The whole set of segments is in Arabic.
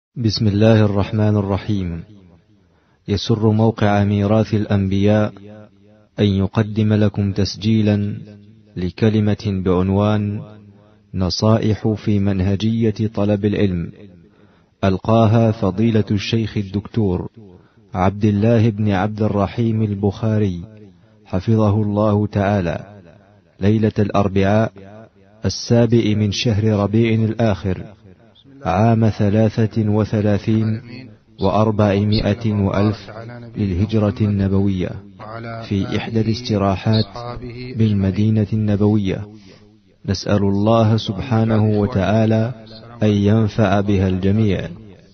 بسم الله الرحمن الرحيم. يسر موقع ميراث الأنبياء أن يقدم لكم تسجيلا لكلمة بعنوان نصائح في منهجية طلب العلم، ألقاها فضيلة الشيخ الدكتور عبد الله بن عبد الرحيم البخاري حفظه الله تعالى ليلة الأربعاء 7 من شهر ربيع الآخر عام 33 و400 وألف للهجرة النبوية، في إحدى الاستراحات بالمدينة النبوية. نسأل الله سبحانه وتعالى أن ينفع بها الجميع.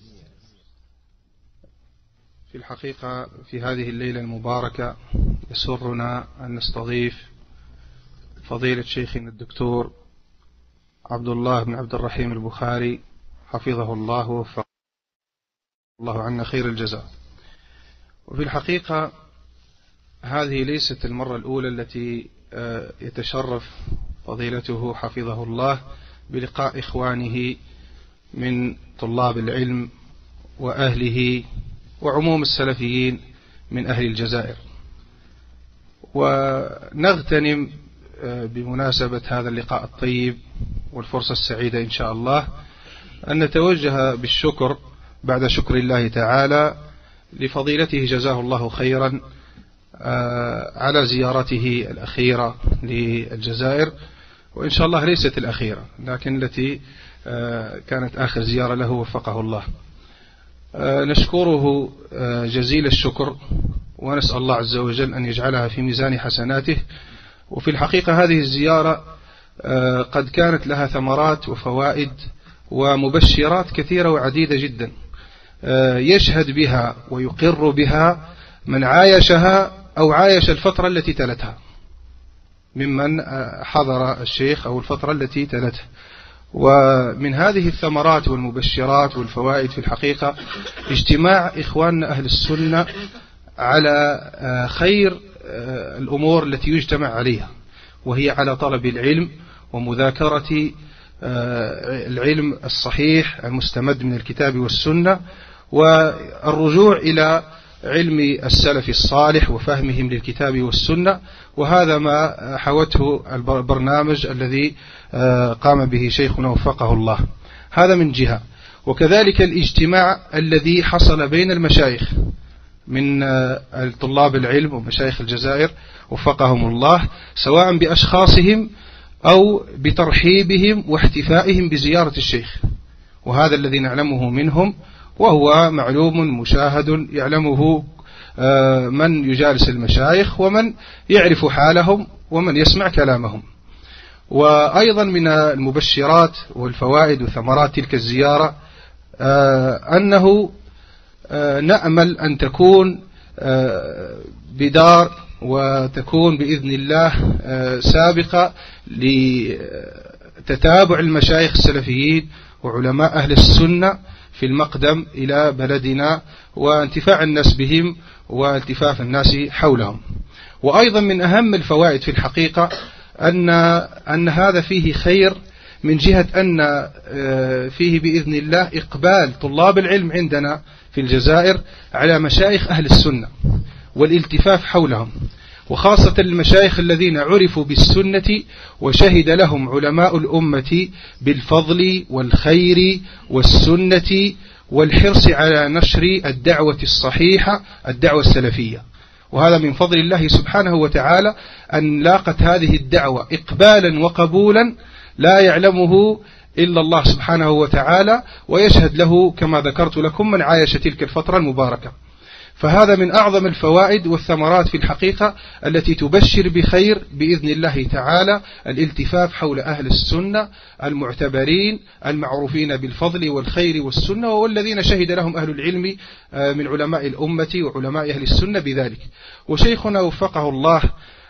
في الحقيقة في هذه الليلة المباركة يسرنا أن نستضيف فضيلة شيخنا الدكتور عبد الله بن عبد الرحيم البخاري حفظه الله ووفقه الله عنا خير الجزاء. وفي الحقيقة هذه ليست المرة الأولى التي يتشرف فضيلته حفظه الله بلقاء إخوانه من طلاب العلم وأهله وعموم السلفيين من أهل الجزائر. ونغتنم بمناسبة هذا اللقاء الطيب والفرصة السعيدة إن شاء الله أن نتوجه بالشكر بعد شكر الله تعالى لفضيلته جزاه الله خيرا على زيارته الأخيرة للجزائر، وإن شاء الله ليست الأخيرة لكن التي كانت آخر زيارة له وفقه الله. نشكره جزيل الشكر ونسأل الله عز وجل أن يجعلها في ميزان حسناته. وفي الحقيقة هذه الزيارة قد كانت لها ثمرات وفوائد ومبشرات كثيرة وعديدة جدا يشهد بها ويقر بها من عايشها أو عايش الفترة التي تلتها ممن حضر الشيخ أو الفترة التي تلتها. ومن هذه الثمرات والمبشرات والفوائد في الحقيقة اجتماع إخواننا أهل السنة على خير الأمور التي يجتمع عليها، وهي على طلب العلم ومذاكرة العلم الصحيح المستمد من الكتاب والسنة، والرجوع إلى علم السلف الصالح وفهمهم للكتاب والسنة. وهذا ما حوته البرنامج الذي قام به شيخنا وفقه الله. هذا من جهة. وكذلك الاجتماع الذي حصل بين المشايخ من طلاب العلم ومشايخ الجزائر وفقهم الله، سواء بأشخاصهم أو بترحيبهم واحتفائهم بزيارة الشيخ، وهذا الذي نعلمه منهم، وهو معلوم مشاهد يعلمه من يجالس المشايخ ومن يعرف حالهم ومن يسمع كلامهم. وأيضا من المبشرات والفوائد وثمرات تلك الزيارة أنه نأمل أن تكون بدار وتكون بإذن الله سابقة لتتابع المشايخ السلفيين وعلماء أهل السنة في المقدم إلى بلدنا وانتفاع الناس بهم والتفاف الناس حولهم. وأيضا من أهم الفوائد في الحقيقة أن هذا فيه خير من جهة أن فيه بإذن الله إقبال طلاب العلم عندنا في الجزائر على مشايخ أهل السنة والالتفاف حولهم، وخاصة المشايخ الذين عرفوا بالسنة وشهد لهم علماء الأمة بالفضل والخير والسنة والحرص على نشر الدعوة الصحيحة الدعوة السلفية. وهذا من فضل الله سبحانه وتعالى أن لاقت هذه الدعوة إقبالا وقبولا لا يعلمه إلا الله سبحانه وتعالى، ويشهد له كما ذكرت لكم من عايش تلك الفترة المباركة. فهذا من أعظم الفوائد والثمرات في الحقيقة التي تبشر بخير بإذن الله تعالى، الالتفاف حول أهل السنة المعتبرين المعروفين بالفضل والخير والسنة، والذين شهد لهم أهل العلم من علماء الأمة وعلماء أهل السنة بذلك. وشيخنا وفقه الله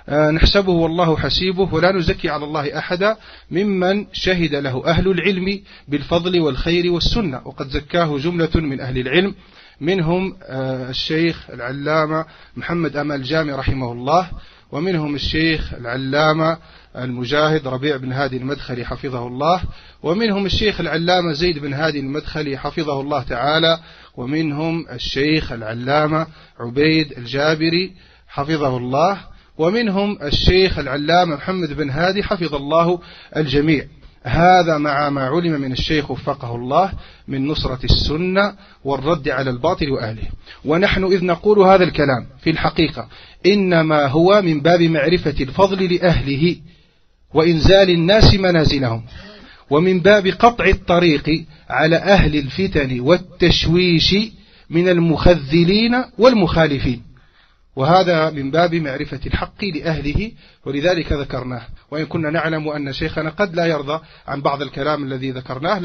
نحسبه والله حسيبه، ولا نزكي على الله أحدا، ممن شهد له أهل العلم بالفضل والخير والسنة، وقد زكاه جملة من أهل العلم، منهم الشيخ العلامة محمد أمال جامع رحمه الله، ومنهم الشيخ العلامة المجاهد ربيع بن هادي المدخلي حفظه الله، ومنهم الشيخ العلامة زيد بن هادي المدخلي حفظه الله تعالى، ومنهم الشيخ العلامة عبيد الجابري حفظه الله، ومنهم الشيخ العلامة محمد بن هادي حفظ الله الجميع. هذا مع ما علم من الشيخ وفقه الله من نصرة السنة والرد على الباطل وأهله. ونحن إذ نقول هذا الكلام في الحقيقة إنما هو من باب معرفة الفضل لأهله وإنزال الناس منازلهم، ومن باب قطع الطريق على أهل الفتن والتشويش من المخذلين والمخالفين، وهذا من باب معرفة الحق لأهله، ولذلك ذكرناه، وإن كنا نعلم أن شيخنا قد لا يرضى عن بعض الكلام الذي ذكرناه،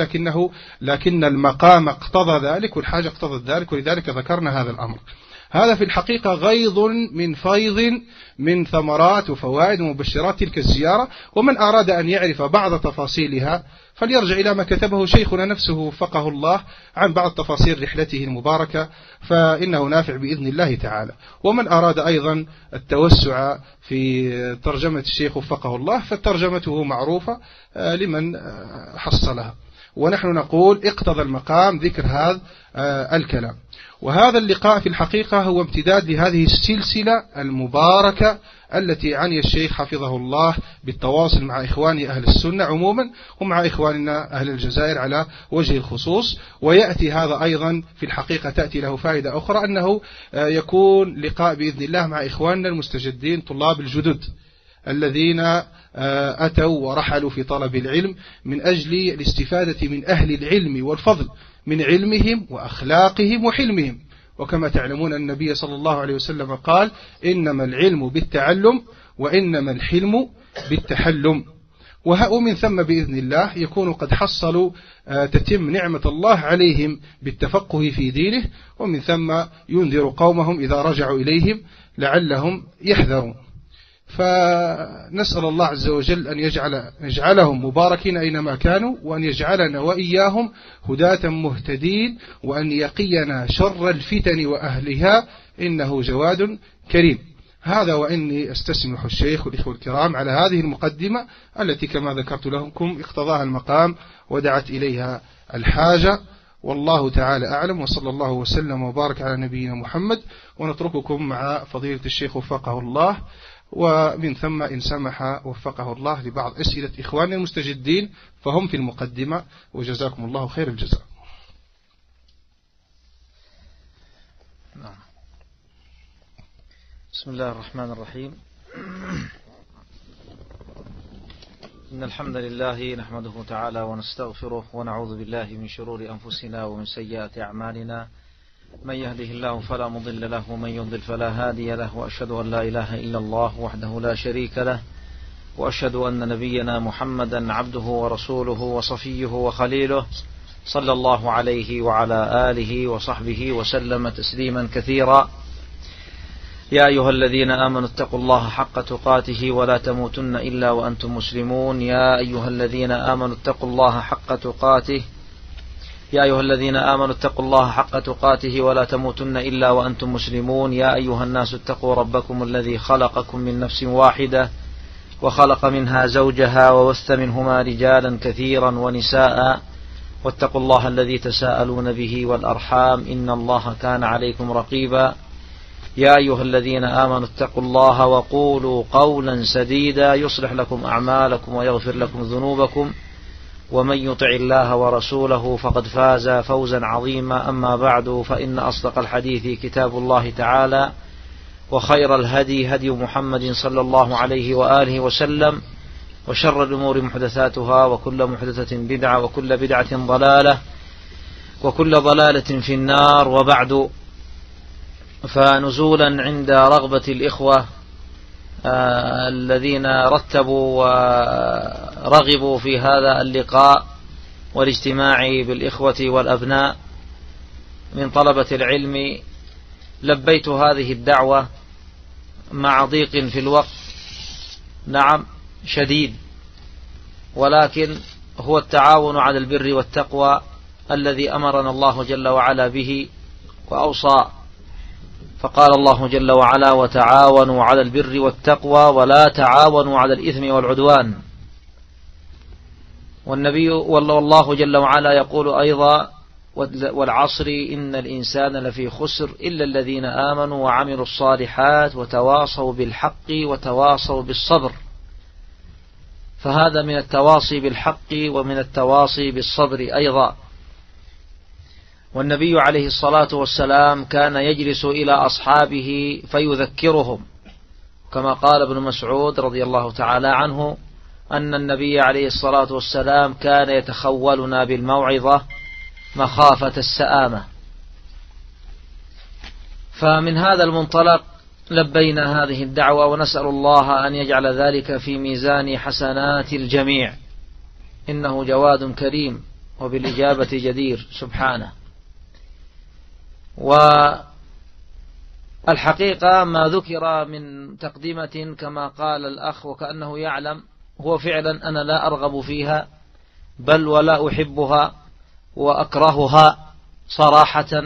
لكن المقام اقتضى ذلك والحاجة اقتضت ذلك، ولذلك ذكرنا هذا الأمر. هذا في الحقيقة غيض من فيض من ثمرات وفوائد ومبشرات تلك الزيارة، ومن أراد أن يعرف بعض تفاصيلها فليرجع إلى ما كتبه شيخنا نفسه وفقه الله عن بعض تفاصيل رحلته المباركة، فإنه نافع بإذن الله تعالى. ومن أراد أيضا التوسع في ترجمة الشيخ وفقه الله فترجمته معروفة لمن حصلها، ونحن نقول اقتضى المقام ذكر هذا الكلام. وهذا اللقاء في الحقيقة هو امتداد لهذه السلسلة المباركة التي عني الشيخ حفظه الله بالتواصل مع إخواني أهل السنة عموما ومع إخواننا أهل الجزائر على وجه الخصوص. ويأتي هذا أيضا في الحقيقة تأتي له فائدة أخرى، أنه يكون لقاء بإذن الله مع إخواننا المستجدين طلاب الجدد الذين أتوا ورحلوا في طلب العلم من أجل الاستفادة من أهل العلم والفضل من علمهم وأخلاقهم وحلمهم. وكما تعلمون النبي صلى الله عليه وسلم قال: إنما العلم بالتعلم وإنما الحلم بالتحلم. ومن ثم بإذن الله يكون قد حصلوا تتم نعمة الله عليهم بالتفقه في دينه، ومن ثم ينذر قومهم إذا رجعوا إليهم لعلهم يحذرون. فنسأل الله عز وجل أن يجعلهم مباركين أينما كانوا، وأن يجعلنا وإياهم هداة مهتدين، وأن يقينا شر الفتن وأهلها، إنه جواد كريم. هذا وإني أستسمح الشيخ والإخوة الكرام على هذه المقدمة التي كما ذكرت لكم اقتضاها المقام ودعت إليها الحاجة، والله تعالى أعلم، وصلى الله وسلم وبارك على نبينا محمد. ونترككم مع فضيلة الشيخ وفقه الله، ومن ثم إن سمح وفقه الله لبعض أسئلة إخواننا المستجدين فهم في المقدمة، وجزاكم الله خير الجزاء. بسم الله الرحمن الرحيم. إن الحمد لله نحمده تعالى ونستغفره ونعوذ بالله من شرور أنفسنا ومن سيئات أعمالنا، من يهده الله فلا مضل له ومن يضلل فلا هادي له، وأشهد أن لا إله إلا الله وحده لا شريك له، وأشهد أن نبينا محمدا عبده ورسوله وصفيه وخليله، صلى الله عليه وعلى آله وصحبه وسلم تسليما كثيرا. يا أيها الذين آمنوا اتقوا الله حق تقاته ولا تموتن إلا وأنتم مسلمون. يا أيها الذين آمنوا اتقوا الله حق تقاته يا أيها الذين آمنوا اتقوا الله حق تقاته ولا تموتن إلا وأنتم مسلمون. يا أيها الناس اتقوا ربكم الذي خلقكم من نفس واحدة وخلق منها زوجها وبث منهما رجالا كثيرا ونساء، واتقوا الله الذي تساءلون به والأرحام إن الله كان عليكم رقيبا. يا أيها الذين آمنوا اتقوا الله وقولوا قولا سديدا يصلح لكم أعمالكم ويغفر لكم ذنوبكم، ومن يطع الله ورسوله فقد فاز فوزا عظيما. أما بعد، فإن أصدق الحديث كتاب الله تعالى، وخير الهدي هدي محمد صلى الله عليه وآله وسلم، وشر الأمور محدثاتها، وكل محدثة بدعة، وكل بدعة ضلالة، وكل ضلالة في النار. وبعد، فنزولا عند رغبة الإخوة الذين رتبوا ورغبوا في هذا اللقاء والاجتماع بالإخوة والأبناء من طلبة العلم، لبيت هذه الدعوة مع ضيق في الوقت نعم شديد، ولكن هو التعاون على البر والتقوى الذي أمرنا الله جل وعلا به وأوصى، فقال الله جل وعلا: وتعاونوا على البر والتقوى ولا تعاونوا على الإثم والعدوان. والله جل وعلا يقول أيضا: والعصر إن الإنسان لفي خسر إلا الذين آمنوا وعملوا الصالحات وتواصوا بالحق وتواصوا بالصبر. فهذا من التواصي بالحق ومن التواصي بالصبر أيضا. والنبي عليه الصلاة والسلام كان يجلس إلى أصحابه فيذكرهم، كما قال ابن مسعود رضي الله تعالى عنه أن النبي عليه الصلاة والسلام كان يتخولنا بالموعظة مخافة السآمة. فمن هذا المنطلق لبينا هذه الدعوة، ونسأل الله أن يجعل ذلك في ميزان حسنات الجميع، إنه جواد كريم وبالإجابة جدير سبحانه. والحقيقة ما ذكر من تقدمة كما قال الأخ وكأنه يعلم، هو فعلا أنا لا أرغب فيها بل ولا أحبها وأكرهها صراحة،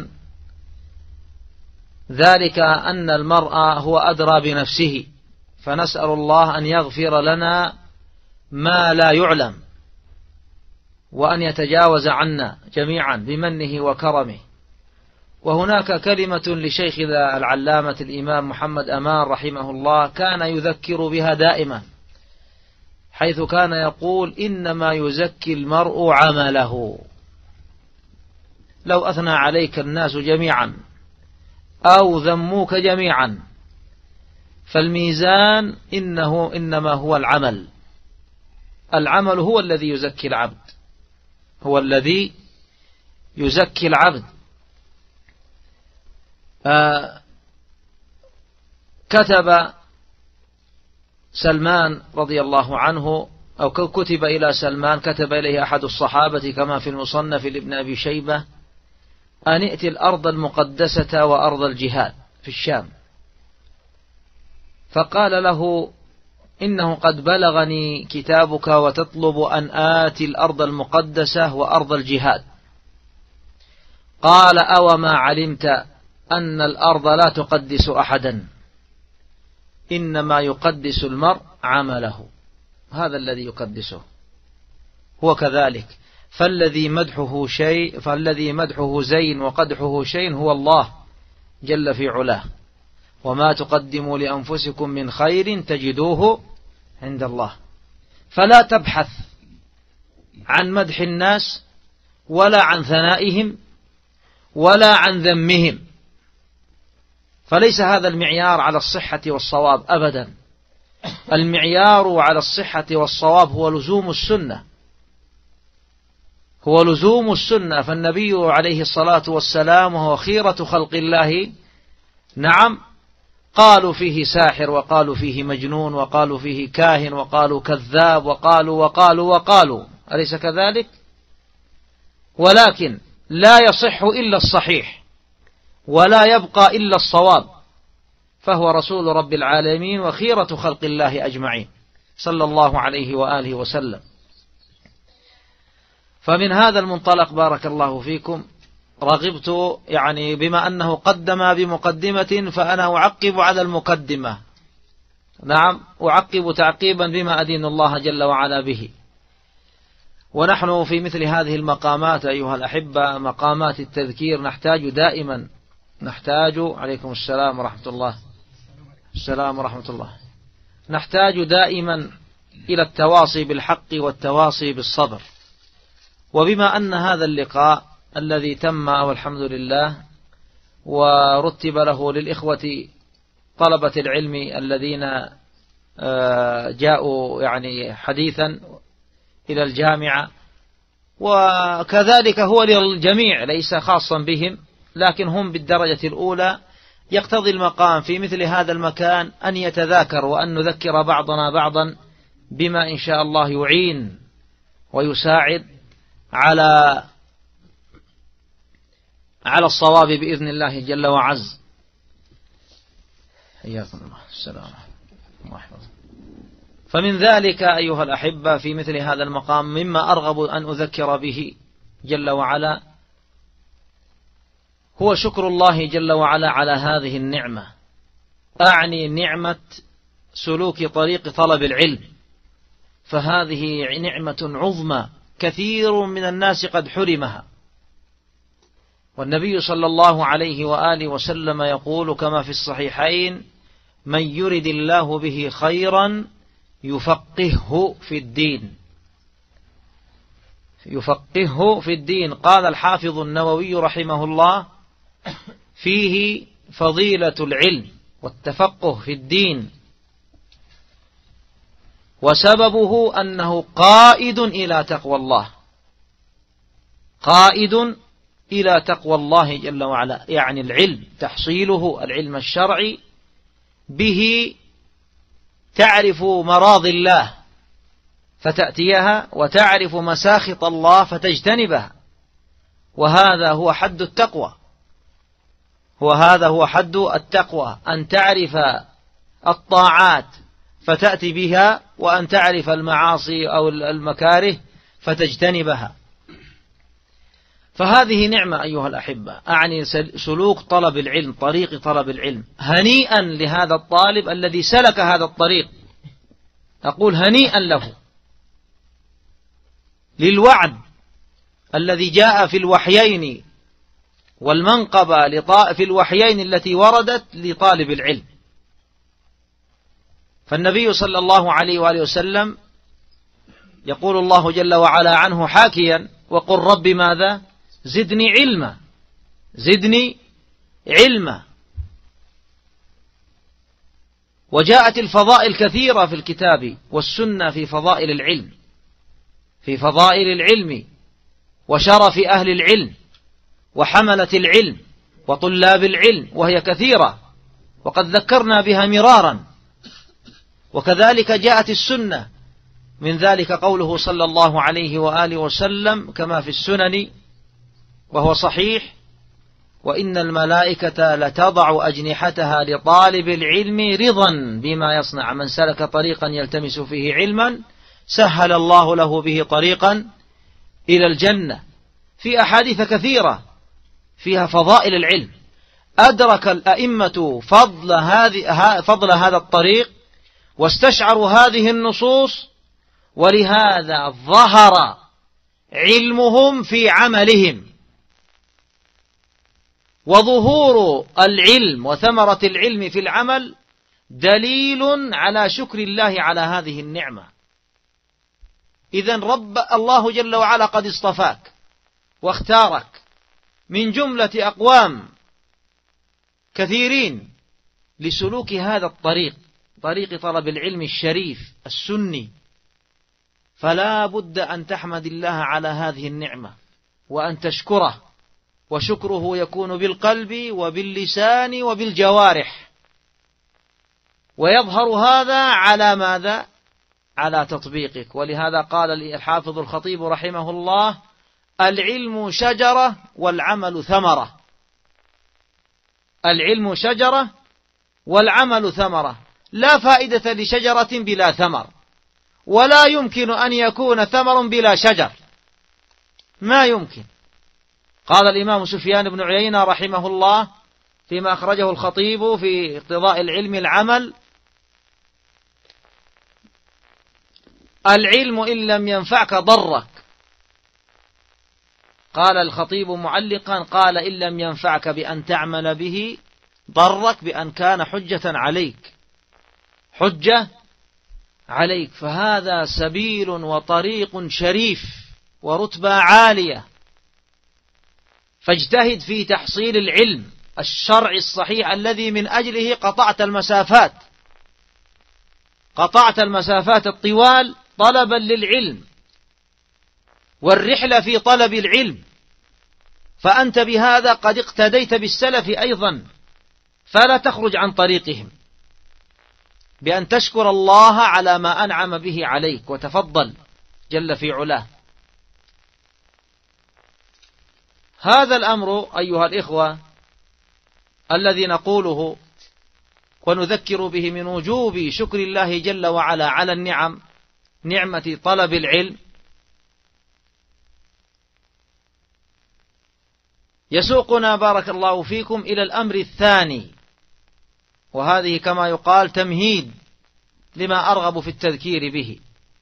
ذلك أن المرء هو أدرى بنفسه، فنسأل الله أن يغفر لنا ما لا يعلم وأن يتجاوز عنا جميعا بمنه وكرمه. وهناك كلمة لشيخ العلامة الإمام محمد أمان رحمه الله كان يذكر بها دائما، حيث كان يقول: إنما يزكي المرء عمله. لو أثنى عليك الناس جميعا أو ذموك جميعا فالميزان إنما هو العمل. العمل هو الذي يزكي العبد، هو الذي يزكي العبد. كتب سلمان رضي الله عنه، أو كتب إلى سلمان، كتب إليه أحد الصحابة كما في المصنف لابن أبي شيبة: أن ائت الأرض المقدسة وأرض الجهاد في الشام. فقال له: إنه قد بلغني كتابك وتطلب أن آتي الأرض المقدسة وأرض الجهاد. قال: أوما علمت أن الأرض لا تقدس أحدا، إنما يقدس المرء عمله. هذا الذي يقدسه هو كذلك. فالذي مدحه زين وقدحه شين هو الله جل في علاه. وما تقدموا لأنفسكم من خير تجدوه عند الله. فلا تبحث عن مدح الناس ولا عن ثنائهم ولا عن ذمهم، فليس هذا المعيار على الصحة والصواب أبدا. المعيار على الصحة والصواب هو لزوم السنة، هو لزوم السنة. فالنبي عليه الصلاة والسلام وهو خيرة خلق الله، نعم، قالوا فيه ساحر، وقالوا فيه مجنون، وقالوا فيه كاهن، وقالوا كذاب، وقالوا أليس كذلك؟ ولكن لا يصح إلا الصحيح ولا يبقى إلا الصواب، فهو رسول رب العالمين وخيرة خلق الله أجمعين صلى الله عليه وآله وسلم. فمن هذا المنطلق بارك الله فيكم رغبت يعني بما أنه قدم بمقدمة فأنا أعقب على المقدمة، نعم، أعقب تعقيبا بما أدين الله جل وعلا به. ونحن في مثل هذه المقامات أيها الأحبة، مقامات التذكير، نحتاج عليكم السلام ورحمة الله، السلام ورحمة الله، نحتاج دائما إلى التواصي بالحق والتواصي بالصبر. وبما أن هذا اللقاء الذي تم والحمد لله ورتب له للإخوة طلبة العلم الذين جاءوا يعني حديثا إلى الجامعة، وكذلك هو للجميع ليس خاصا بهم، لكن هم بالدرجة الأولى، يقتضي المقام في مثل هذا المكان أن يتذاكر وأن نذكر بعضنا بعضا بما إن شاء الله يعين ويساعد على الصواب بإذن الله جل وعز. حياكم الله، السلام ورحمة الله. فمن ذلك أيها الأحبة في مثل هذا المقام مما أرغب أن أذكر به جل وعلا هو شكر الله جل وعلا على هذه النعمة، أعني نعمة سلوك طريق طلب العلم، فهذه نعمة عظمى كثير من الناس قد حرمها. والنبي صلى الله عليه وآله وسلم يقول كما في الصحيحين: من يرد الله به خيرا يفقهه في الدين. يفقهه في الدين. قال الحافظ النووي رحمه الله: فيه فضيلة العلم والتفقه في الدين، وسببه أنه قائد إلى تقوى الله، قائد إلى تقوى الله جل وعلا، يعني العلم تحصيله العلم الشرعي به تعرف مراضي الله فتأتيها، وتعرف مساخط الله فتجتنبها، وهذا هو حد التقوى. وهذا هو حد التقوى، أن تعرف الطاعات فتأتي بها، وأن تعرف المعاصي أو المكاره فتجتنبها. فهذه نعمة أيها الأحبة، أعني سلوك طلب العلم، طريق طلب العلم. هنيئا لهذا الطالب الذي سلك هذا الطريق، أقول هنيئا له، للوعد الذي جاء في الوحيين والمنقبة في الوحيين التي وردت لطالب العلم. فالنبي صلى الله عليه وآله وسلم يقول الله جل وعلا عنه حاكيا: وقل رب ماذا؟ زدني علما، زدني علما. وجاءت الفضائل كثيرة في الكتاب والسنة في فضائل العلم، في فضائل العلم وشرف أهل العلم وحملة العلم وطلاب العلم، وهي كثيرة وقد ذكرنا بها مرارا. وكذلك جاءت السنة، من ذلك قوله صلى الله عليه وآله وسلم كما في السنن وهو صحيح: وإن الملائكة لتضع أجنحتها لطالب العلم رضا بما يصنع، من سلك طريقا يلتمس فيه علما سهل الله له به طريقا إلى الجنة. في أحاديث كثيرة فيها فضائل العلم، أدرك الأئمة فضل هذا الطريق واستشعروا هذه النصوص، ولهذا ظهر علمهم في عملهم. وظهور العلم وثمرة العلم في العمل دليل على شكر الله على هذه النعمة. إذن الله جل وعلا قد اصطفاك واختارك من جملة أقوام كثيرين لسلوك هذا الطريق، طريق طلب العلم الشريف السني. فلا بد أن تحمد الله على هذه النعمة وأن تشكره، وشكره يكون بالقلب وباللسان وبالجوارح، ويظهر هذا على ماذا؟ على تطبيقك. ولهذا قال الحافظ الخطيب رحمه الله: العلم شجرة والعمل ثمرة. العلم شجرة والعمل ثمرة. لا فائدة لشجرة بلا ثمر، ولا يمكن أن يكون ثمر بلا شجر، ما يمكن. قال الإمام سفيان بن عيينة رحمه الله فيما أخرجه الخطيب في اقتضاء العلم العمل: العلم إن لم ينفعك ضرك. قال الخطيب معلقا: قال إن لم ينفعك بأن تعمل به ضرك بأن كان حجة عليك، حجة عليك. فهذا سبيل وطريق شريف ورتبة عالية، فاجتهد في تحصيل العلم الشرعي الصحيح الذي من أجله قطعت المسافات، قطعت المسافات الطوال طلبا للعلم والرحلة في طلب العلم. فأنت بهذا قد اقتديت بالسلف أيضا، فلا تخرج عن طريقهم، بأن تشكر الله على ما أنعم به عليك وتفضل جل في علاه. هذا الأمر أيها الإخوة الذي نقوله ونذكر به من وجوب شكر الله جل وعلا على النعم، نعمة طلب العلم، يسوقنا بارك الله فيكم إلى الأمر الثاني، وهذه كما يقال تمهيد لما أرغب في التذكير به.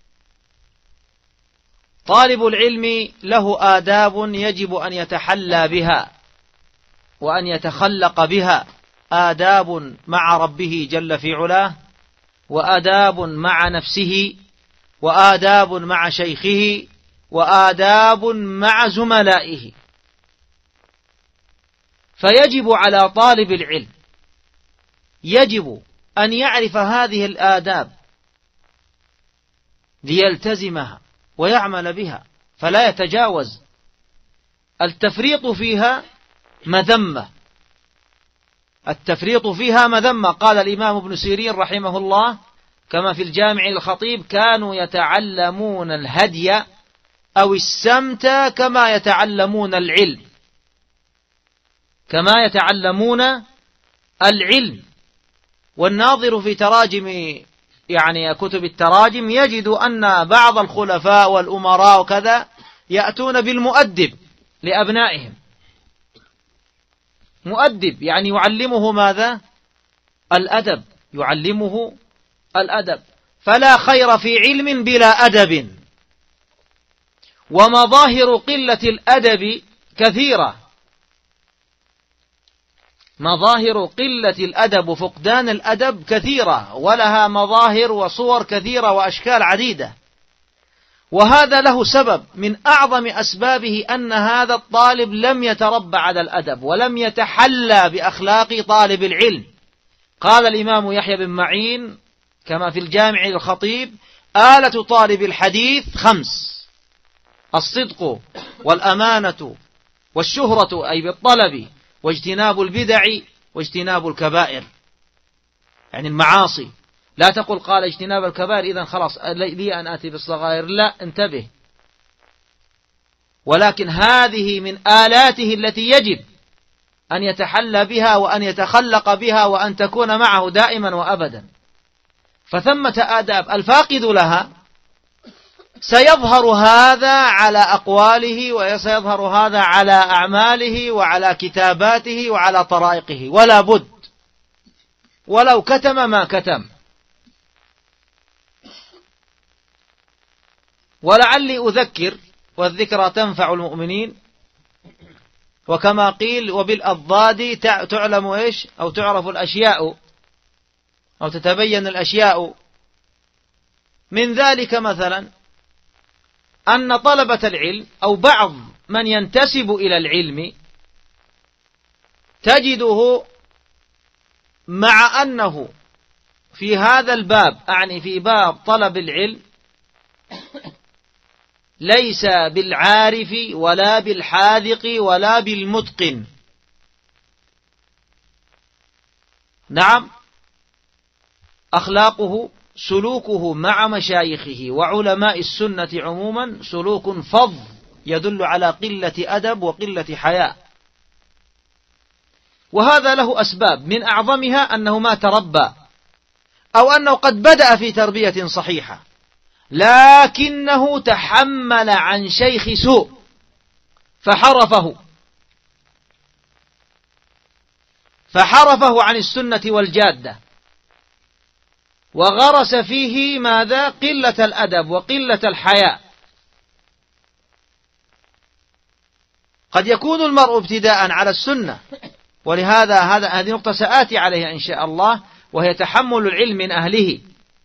طالب العلم له آداب يجب أن يتحلى بها وأن يتخلق بها، آداب مع ربه جل في علاه، وآداب مع نفسه، وآداب مع شيخه، وآداب مع زملائه. فيجب على طالب العلم يجب أن يعرف هذه الآداب ليلتزمها ويعمل بها، فلا يتجاوز. التفريط فيها مذمة، التفريط فيها مذمة. قال الإمام ابن سيرين رحمه الله كما في الجامع الخطيب: كانوا يتعلمون الهدي أو السمت كما يتعلمون العلم، كما يتعلمون العلم. والناظر في تراجم يعني كتب التراجم يجد أن بعض الخلفاء والأمراء وكذا يأتون بالمؤدب لأبنائهم، مؤدب يعني يعلمه ماذا؟ الأدب، يعلمه الأدب. فلا خير في علم بلا أدب، ومظاهر قلة الأدب كثيرة، مظاهر قلة الأدب فقدان الأدب كثيرة، ولها مظاهر وصور كثيرة وأشكال عديدة. وهذا له سبب من أعظم أسبابه أن هذا الطالب لم يتربى على الأدب ولم يتحلى بأخلاق طالب العلم. قال الإمام يحيى بن معين كما في الجامع الخطيب: آلة طالب الحديث 5: الصدق والأمانة والشهرة أي بالطلب، واجتناب البدع واجتناب الكبائر، يعني المعاصي. لا تقل قال اجتناب الكبائر إذن خلاص لي أن آتي بالصغائر، لا، انتبه. ولكن هذه من آلاته التي يجب أن يتحلى بها وأن يتخلق بها وأن تكون معه دائما وأبدا. فثمة آداب الفاقد لها سيظهر هذا على أقواله، وسيظهر هذا على أعماله وعلى كتاباته وعلى طرائقه، ولا بد، ولو كتم ما كتم. ولعلي أذكر، والذكرى تنفع المؤمنين، وكما قيل: وبالأضداد تعلم إيش، أو تعرف الأشياء، أو تتبين الأشياء. من ذلك مثلا أن طلبة العلم أو بعض من ينتسب إلى العلم تجده مع أنه في هذا الباب، أعني في باب طلب العلم، ليس بالعارف ولا بالحاذق ولا بالمتقن. نعم، أخلاقه سلوكه مع مشايخه وعلماء السنة عموما سلوك فظ يدل على قلة أدب وقلة حياء. وهذا له أسباب، من أعظمها أنه ما تربى، أو أنه قد بدأ في تربية صحيحة لكنه تحمل عن شيخ سوء فحرفه عن السنة والجادة، وغرس فيه ماذا؟ قلة الأدب وقلة الحياء. قد يكون المرء ابتداء على السنة، ولهذا هذه نقطة سآتي عليها إن شاء الله، وهي تحمل العلم من أهله.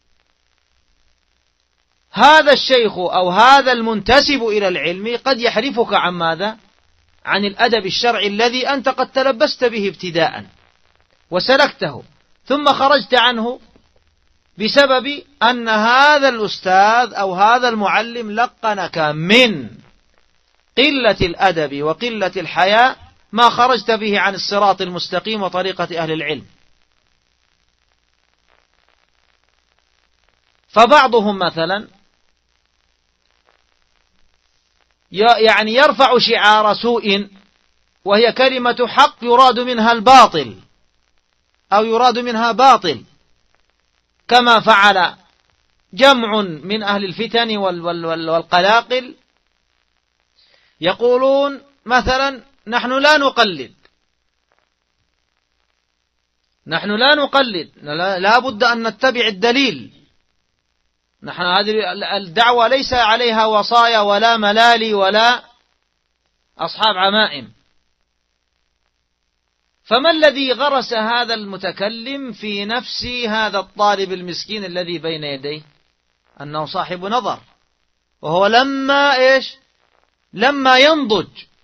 هذا الشيخ أو هذا المنتسب إلى العلم قد يحرفك عن ماذا؟ عن الأدب الشرعي الذي أنت قد تلبست به ابتداء وسلكته، ثم خرجت عنه بسبب أن هذا الأستاذ أو هذا المعلم لقنك من قلة الأدب وقلة الحياء ما خرجت به عن الصراط المستقيم وطريقة أهل العلم. فبعضهم مثلا يعني يرفع شعار سوء وهي كلمة حق يراد منها الباطل، أو يراد منها باطل، كما فعل جمع من أهل الفتن والقلاقل، يقولون مثلا نحن لا نقلد، لا بد أن نتبع الدليل، نحن هذه الدعوة ليس عليها وصايا ولا ملالي ولا أصحاب عمائم. فما الذي غرس هذا المتكلم في نفس هذا الطالب المسكين الذي بين يديه؟ أنه صاحب نظر، وهو لما ينضج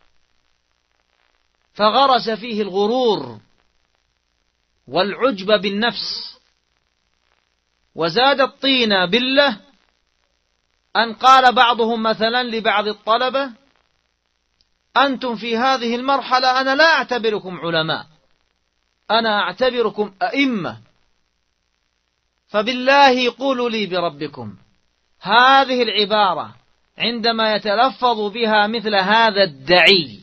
فغرس فيه الغرور والعجب بالنفس، وزاد الطين بالله أن قال بعضهم مثلا لبعض الطلبة: أنتم في هذه المرحلة أنا لا أعتبركم علماء، أنا أعتبركم أئمة، فبالله قولوا لي بربكم. هذه العبارة عندما يتلفظ بها مثل هذا الدعي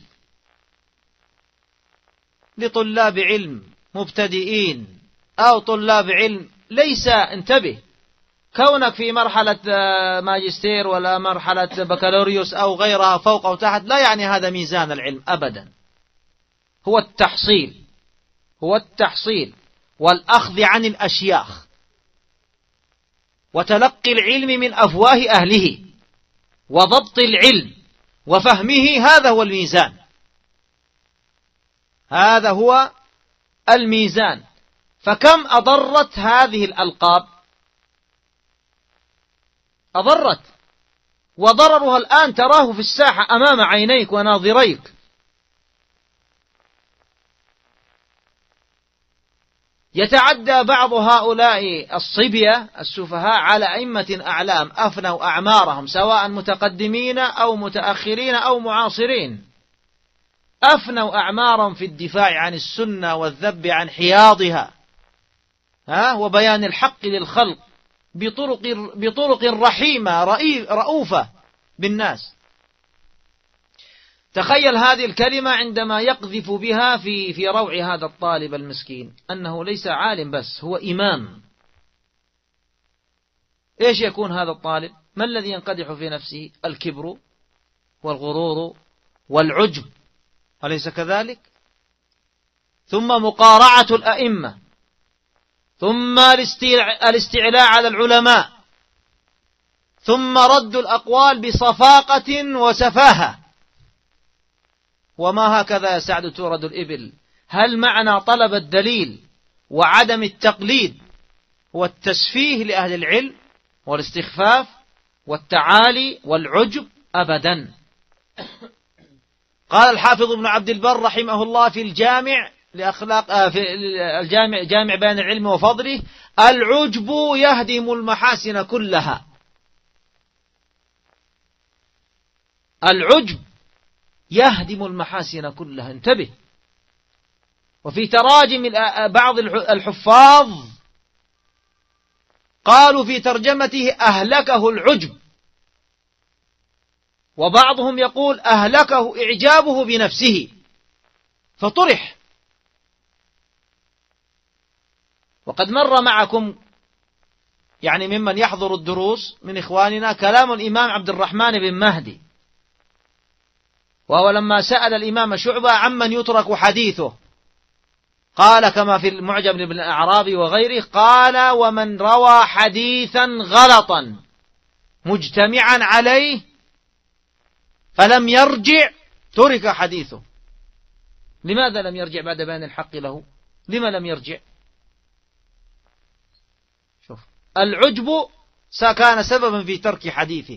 لطلاب علم مبتدئين أو طلاب علم، ليس، انتبه، كونك في مرحلة ماجستير ولا مرحلة بكالوريوس أو غيرها فوق أو تحت لا يعني هذا ميزان العلم أبدا. هو التحصيل والأخذ عن الأشياخ وتلقي العلم من أفواه أهله وضبط العلم وفهمه، هذا هو الميزان، هذا هو الميزان. فكم أضرت هذه الألقاب؟ أضرت، وضررها الآن تراه في الساحة أمام عينيك وناظريك. يتعدى بعض هؤلاء الصبية السفهاء على أئمة أعلام أفنوا أعمارهم، سواء متقدمين أو متأخرين أو معاصرين، أفنوا أعمارهم في الدفاع عن السنة والذب عن حياضها، وبيان الحق للخلق بطرق رحيمة رؤوفة بالناس. تخيل هذه الكلمة عندما يقذف بها في روع هذا الطالب المسكين، أنه ليس عالم بس، هو إمام. إيش يكون هذا الطالب؟ ما الذي ينقدح في نفسه؟ الكبر والغرور والعجب، أليس كذلك؟ ثم مقارعة الأئمة، ثم الاستعلاء على العلماء، ثم رد الأقوال بصفاقة وسفاهة. وما هكذا يا سعد تورد الإبل. هل معنى طلب الدليل وعدم التقليد هو التسفيه لأهل العلم والاستخفاف والتعالي والعجب؟ أبدا. قال الحافظ ابن عبد البر رحمه الله في الجامع لأخلاق في جامع بيان العلم وفضله: العجب يهدم المحاسن كلها. العجب يهدم المحاسن كلها، انتبه. وفي تراجم بعض الحفاظ قالوا في ترجمته: أهلكه العجب، وبعضهم يقول أهلكه إعجابه بنفسه فطرح. وقد مر معكم يعني ممن يحضر الدروس من إخواننا كلام الإمام عبد الرحمن بن مهدي، وهو لما سأل الإمام شعبة عمن يترك حديثه قال كما في المعجم لابن الأعرابي وغيره، قال: ومن روى حديثا غلطا مجتمعا عليه فلم يرجع ترك حديثه. لماذا لم يرجع بعد بيان الحق له؟ لما لم يرجع؟ شوف، العجب كان سببا في ترك حديثه.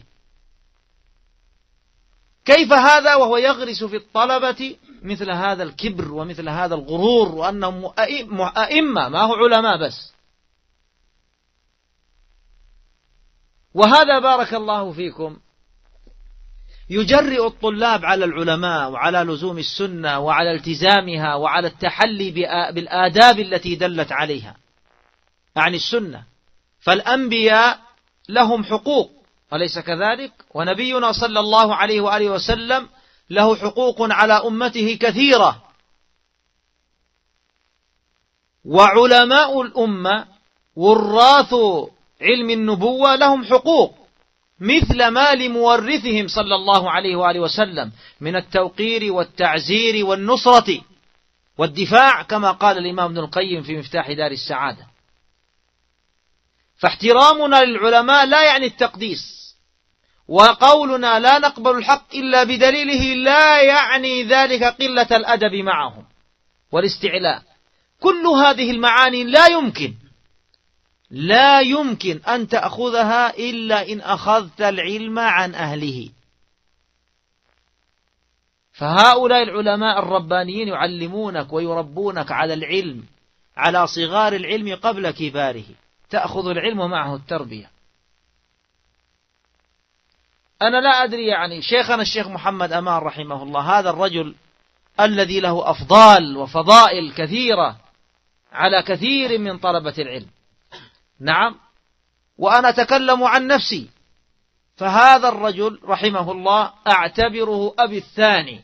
كيف هذا وهو يغرس في الطلبة مثل هذا الكبر ومثل هذا الغرور، وأنهم أئمة ما هو علماء بس. وهذا بارك الله فيكم يجرئ الطلاب على العلماء وعلى لزوم السنة وعلى التزامها وعلى التحلي بالآداب التي دلت عليها يعني السنة. فالأنبياء لهم حقوق، أليس كذلك؟ ونبينا صلى الله عليه وآله وسلم له حقوق على أمته كثيرة، وعلماء الأمة وراث علم النبوة لهم حقوق مثل ما لمورثهم صلى الله عليه وآله وسلم من التوقير والتعزير والنصرة والدفاع، كما قال الإمام ابن القيم في مفتاح دار السعادة. فاحترامنا للعلماء لا يعني التقديس، وقولنا لا نقبل الحق إلا بدليله لا يعني ذلك قلة الأدب معهم والاستعلاء. كل هذه المعاني لا يمكن أن تأخذها إلا إن أخذت العلم عن أهله. فهؤلاء العلماء الربانيين يعلمونك ويربونك على العلم، على صغار العلم قبل كباره، تأخذ العلم معه التربية. أنا لا أدري، يعني شيخنا الشيخ محمد أمان رحمه الله، هذا الرجل الذي له أفضال وفضائل كثيرة على كثير من طلبة العلم، نعم، وأنا أتكلم عن نفسي، فهذا الرجل رحمه الله أعتبره أبي الثاني،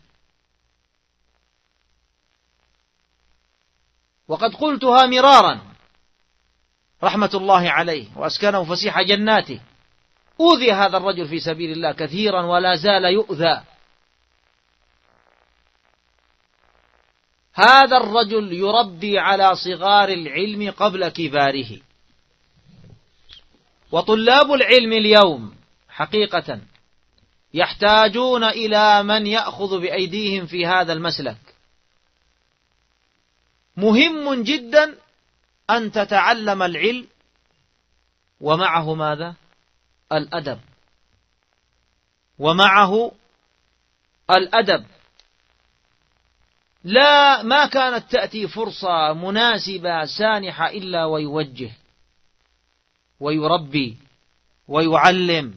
وقد قلتها مرارا رحمة الله عليه وأسكنه فسيح جناته. أوذي هذا الرجل في سبيل الله كثيرا ولا زال يؤذى. هذا الرجل يربي على صغار العلم قبل كباره. وطلاب العلم اليوم حقيقة يحتاجون إلى من يأخذ بأيديهم في هذا المسلك. مهم جدا أن تتعلم العلم ومعه ماذا؟ الأدب، ومعه الأدب. لا، ما كانت تأتي فرصة مناسبة سانحة إلا ويوجه ويربي ويعلم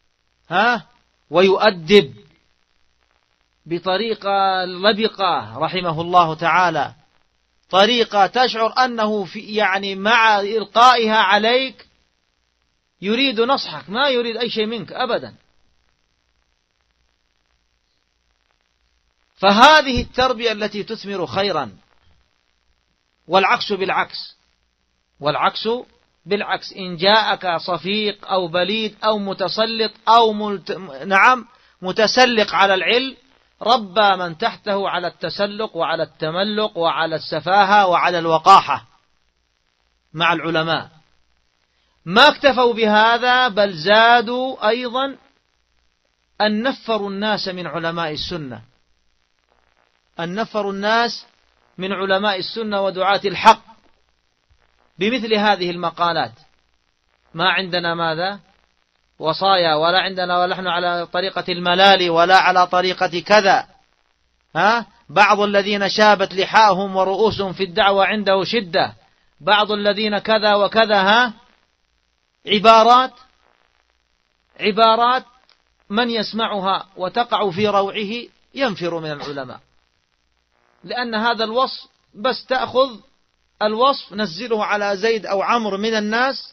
ويؤدب بطريقة لبقة رحمه الله تعالى، طريقة تشعر أنه يعني مع إلقائها عليك يريد نصحك، ما يريد أي شيء منك أبدا. فهذه التربية التي تثمر خيرا، والعكس بالعكس، والعكس بالعكس. إن جاءك صفيق أو بليد أو متسلط أو متسلق على العلم، ربى من تحته على التسلق وعلى التملق وعلى السفاهة وعلى الوقاحة مع العلماء. ما اكتفوا بهذا، بل زادوا أيضا أن نفروا الناس من علماء السنة، أن نفروا الناس من علماء السنة ودعاة الحق بمثل هذه المقالات. ما عندنا ماذا؟ وصايا، ولا عندنا، ولا نحن على طريقة الملال ولا على طريقة كذا. بعض الذين شابت لحاهم ورؤوسهم في الدعوة عنده شدة، بعض الذين كذا وكذا. عبارات من يسمعها وتقع في روعه ينفر من العلماء، لأن هذا الوصف بس تأخذ الوصف نزله على زيد أو عمرو من الناس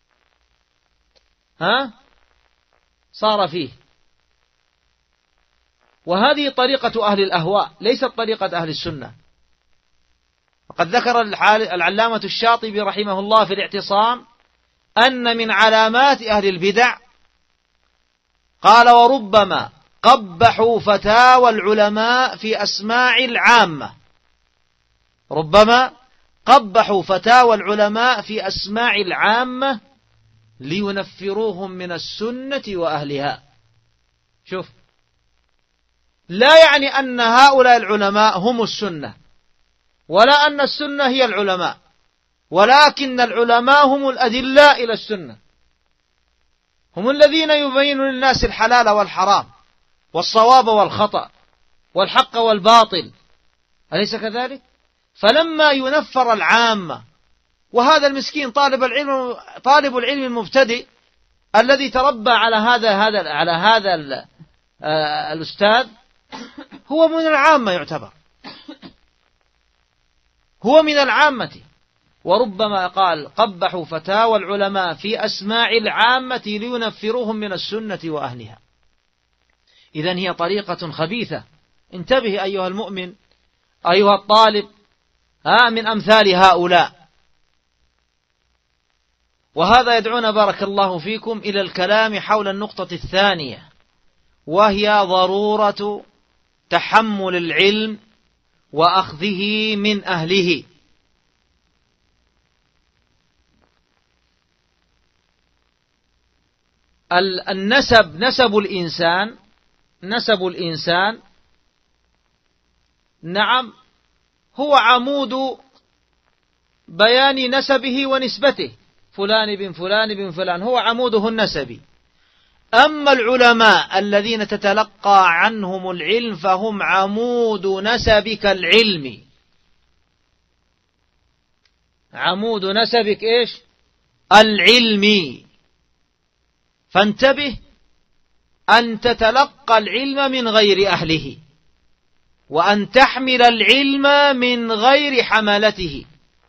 صار فيه. وهذه طريقة أهل الأهواء، ليست طريقة أهل السنة. وقد ذكر العلامة الشاطبي رحمه الله في الاعتصام أن من علامات أهل البدع، قال: وربما قبحوا فتاوى العلماء في أسماع العامة. ربما قبحوا فتاوى العلماء في أسماع العامة لينفروهم من السنة وأهلها. شوف، لا يعني أن هؤلاء العلماء هم السنة، ولا أن السنة هي العلماء، ولكن العلماء هم الأدلاء إلى السنة، هم الذين يبينون للناس الحلال والحرام والصواب والخطأ والحق والباطل، أليس كذلك؟ فلما ينفر العامة، وهذا المسكين طالب العلم المبتدئ الذي تربى على هذا الأستاذ، هو من العامة، يعتبر هو من العامة. وربما قال: قبحوا فتاوى العلماء في أسماع العامة لينفروهم من السنة وأهلها. إذن هي طريقة خبيثة. انتبه أيها المؤمن، أيها الطالب من أمثال هؤلاء. وهذا يدعونا بارك الله فيكم إلى الكلام حول النقطة الثانية، وهي ضرورة تحمل العلم وأخذه من أهله. نسب الإنسان نعم هو عمود بيان نسبه ونسبته، فلان بن فلان بن فلان هو عموده النسبي. أما العلماء الذين تتلقى عنهم العلم فهم عمود نسبك العلمي. عمود نسبك إيش؟ العلمي. فانتبه أن تتلقى العلم من غير أهله، وأن تحمل العلم من غير حملته،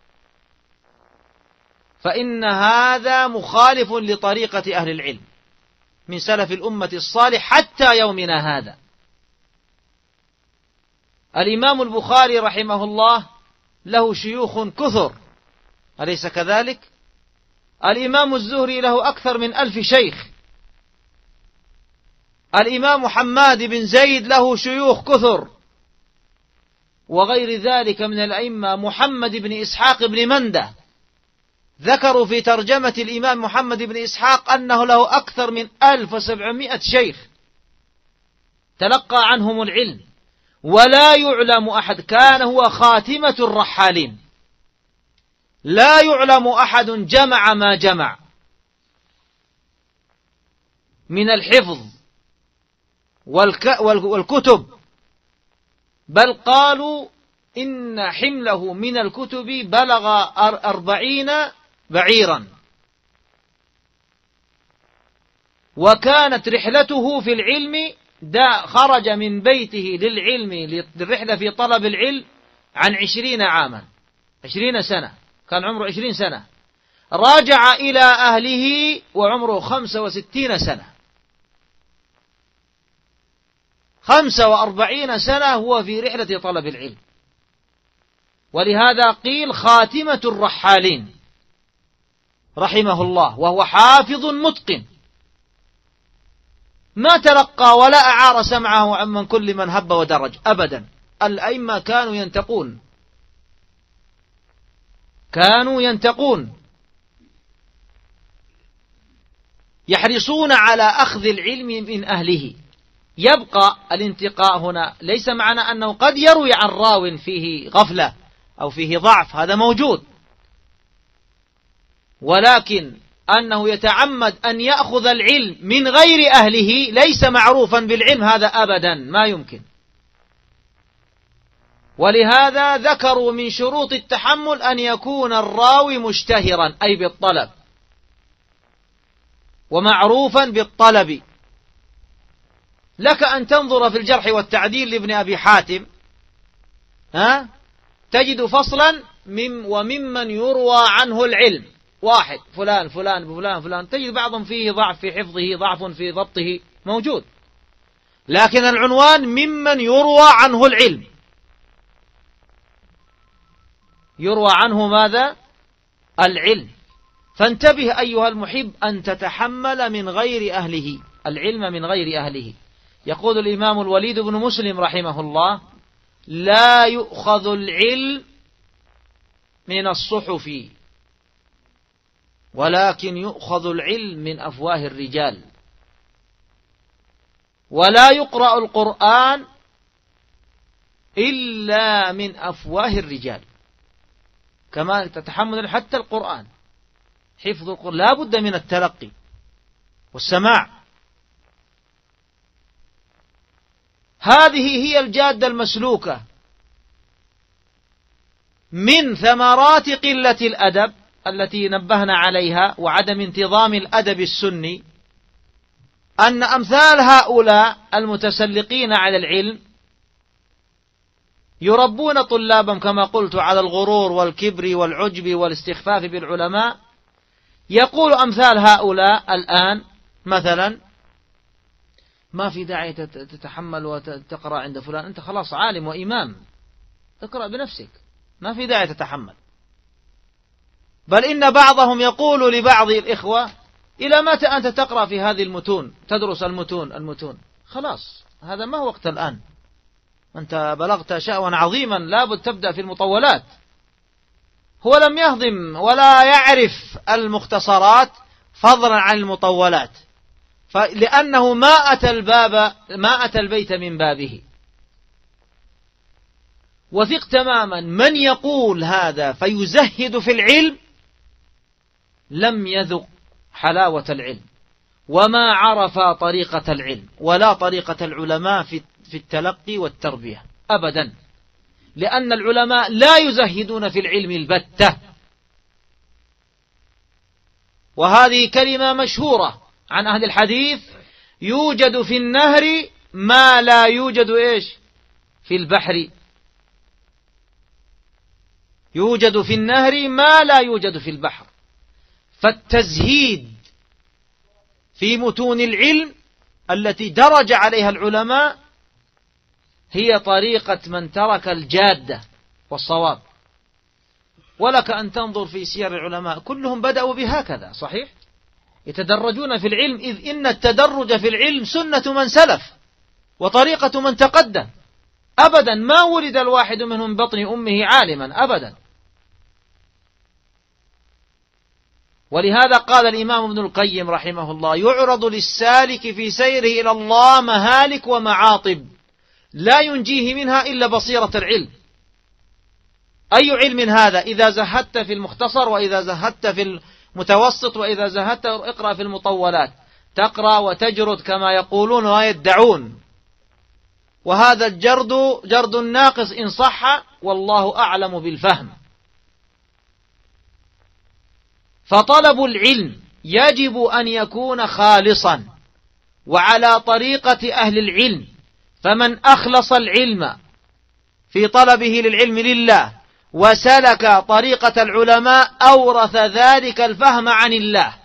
فإن هذا مخالف لطريقة أهل العلم من سلف الأمة الصالح حتى يومنا هذا. الإمام البخاري رحمه الله له شيوخ كثر، أليس كذلك؟ الإمام الزهري له أكثر من 1000 شيخ. الإمام حماد بن زيد له شيوخ كثر، وغير ذلك من الأئمة. محمد بن إسحاق بن مندة ذكروا في ترجمة الإمام محمد بن إسحاق أنه له أكثر من 1700 شيخ تلقى عنهم العلم، ولا يعلم أحد، كان هو خاتمة الرحالين، لا يعلم أحد جمع ما جمع من الحفظ والكتب، بل قالوا إن حمله من الكتب بلغ 40 بعيرا. وكانت رحلته في العلم خرج من بيته للعلم للرحلة في طلب العلم عن 20 عاما، 20 سنة، كان عمره 20 سنة. راجع إلى أهله وعمره 65 سنة، 45 سنة هو في رحلة طلب العلم. ولهذا قيل خاتمة الرحالين رحمه الله، وهو حافظ متقن، ما تلقى ولا أعار سمعه عمن كل من هب ودرج أبدا. الأئمة كانوا ينتقون يحرصون على أخذ العلم من أهله. يبقى الانتقاء هنا ليس معنى أنه قد يروي عن راو فيه غفلة أو فيه ضعف، هذا موجود، ولكن أنه يتعمد أن يأخذ العلم من غير أهله ليس معروفا بالعلم، هذا أبدا ما يمكن. ولهذا ذكروا من شروط التحمل أن يكون الراوي مشتهرا أي بالطلب، ومعروفا بالطلب. لك أن تنظر في الجرح والتعديل لابن أبي حاتم، تجد فصلا وممن يروى عنه العلم واحد فلان فلان فلان فلان، تجد بعضهم فيه ضعف في حفظه، ضعف في ضبطه موجود، لكن العنوان ممن يروى عنه العلم، يروى عنه ماذا؟ العلم. فانتبه أيها المحب أن تتحمل من غير أهله العلم، من غير أهله. يقول الإمام الوليد بن مسلم رحمه الله: لا يؤخذ العلم من الصحف، ولكن يؤخذ العلم من أفواه الرجال. ولا يقرأ القرآن إلا من أفواه الرجال. كما تتحمل حتى القرآن، حفظ القرآن لا بد من التلقي والسماع. هذه هي الجادة المسلوكة. من ثمرات قلة الأدب التي نبهنا عليها وعدم انتظام الأدب السني أن أمثال هؤلاء المتسلقين على العلم يربون طلابهم كما قلت على الغرور والكبر والعجب والاستخفاف بالعلماء. يقول أمثال هؤلاء الآن مثلا: ما في داعي تتحمل وتقرأ عند فلان، أنت خلاص عالم وإمام، اقرأ بنفسك، ما في داعي تتحمل. بل إن بعضهم يقول لبعض الإخوة: إلى متى أنت تقرأ في هذه المتون، تدرس المتون؟ خلاص، هذا ما هو وقت الآن، أنت بلغت شأوا عظيما، لابد تبدأ في المطولات. هو لم يهضم ولا يعرف المختصرات فضلا عن المطولات، لأنه ما أتى البيت من بابه. وثق تماما من يقول هذا فيزهد في العلم لم يذق حلاوة العلم، وما عرف طريقة العلم ولا طريقة العلماء في التلقي والتربية أبدا، لأن العلماء لا يزهدون في العلم البتة. وهذه كلمة مشهورة عن أهل الحديث: يوجد في النهر ما لا يوجد في البحر. يوجد في النهر ما لا يوجد في البحر. فالتزهيد في متون العلم التي درج عليها العلماء هي طريقة من ترك الجادة والصواب. ولك أن تنظر في سير العلماء كلهم بدأوا بهكذا، صحيح؟ يتدرجون في العلم، إذ إن التدرج في العلم سنة من سلف وطريقة من تقدم. أبدا ما ولد الواحد منهم من بطن أمه عالما أبدا. ولهذا قال الإمام ابن القيم رحمه الله: يعرض للسالك في سيره إلى الله مهالك ومعاطب لا ينجيه منها إلا بصيرة العلم. أي علم هذا؟ إذا زهدت في المختصر، وإذا زهدت في المتوسط، وإذا زهدت اقرأ في المطولات، تقرأ وتجرد كما يقولون ويدعون. وهذا جرد ناقص إن صح، والله أعلم بالفهم. فطلب العلم يجب أن يكون خالصا وعلى طريقة أهل العلم، فمن أخلص العلم في طلبه للعلم لله وسلك طريقة العلماء أورث ذلك الفهم عن الله.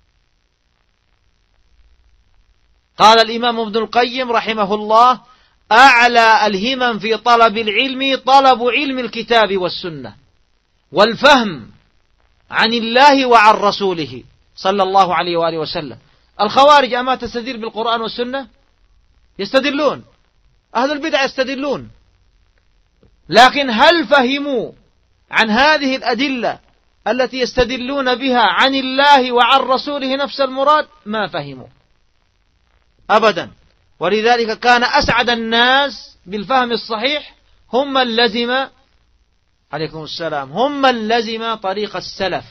قال الإمام ابن القيم رحمه الله: أعلى الهمم في طلب العلم طلب علم الكتاب والسنة والفهم عن الله وعن رسوله صلى الله عليه وآله وسلم. الخوارج أما تستدل بالقرآن والسنة؟ يستدلون. أهل البدع يستدلون، لكن هل فهموا عن هذه الأدلة التي يستدلون بها عن الله وعن رسوله نفس المراد؟ ما فهموا أبدا. ولذلك كان أسعد الناس بالفهم الصحيح هم من لزم عليكم السلام هم من لزم طريق السلف.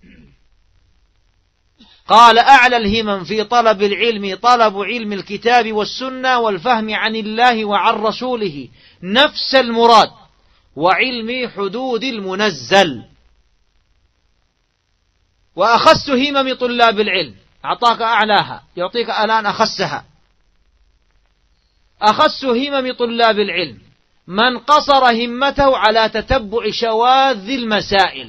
قال: أعلى الهمم في طلب العلم طلب علم الكتاب والسنة والفهم عن الله وعن رسوله نفس المراد وعلم حدود المنزل. وأخس همم طلاب العلم أعطاك أعلاها، يعطيك الآن أخسها. أخس همم طلاب العلم من قصر همته على تتبع شواذ المسائل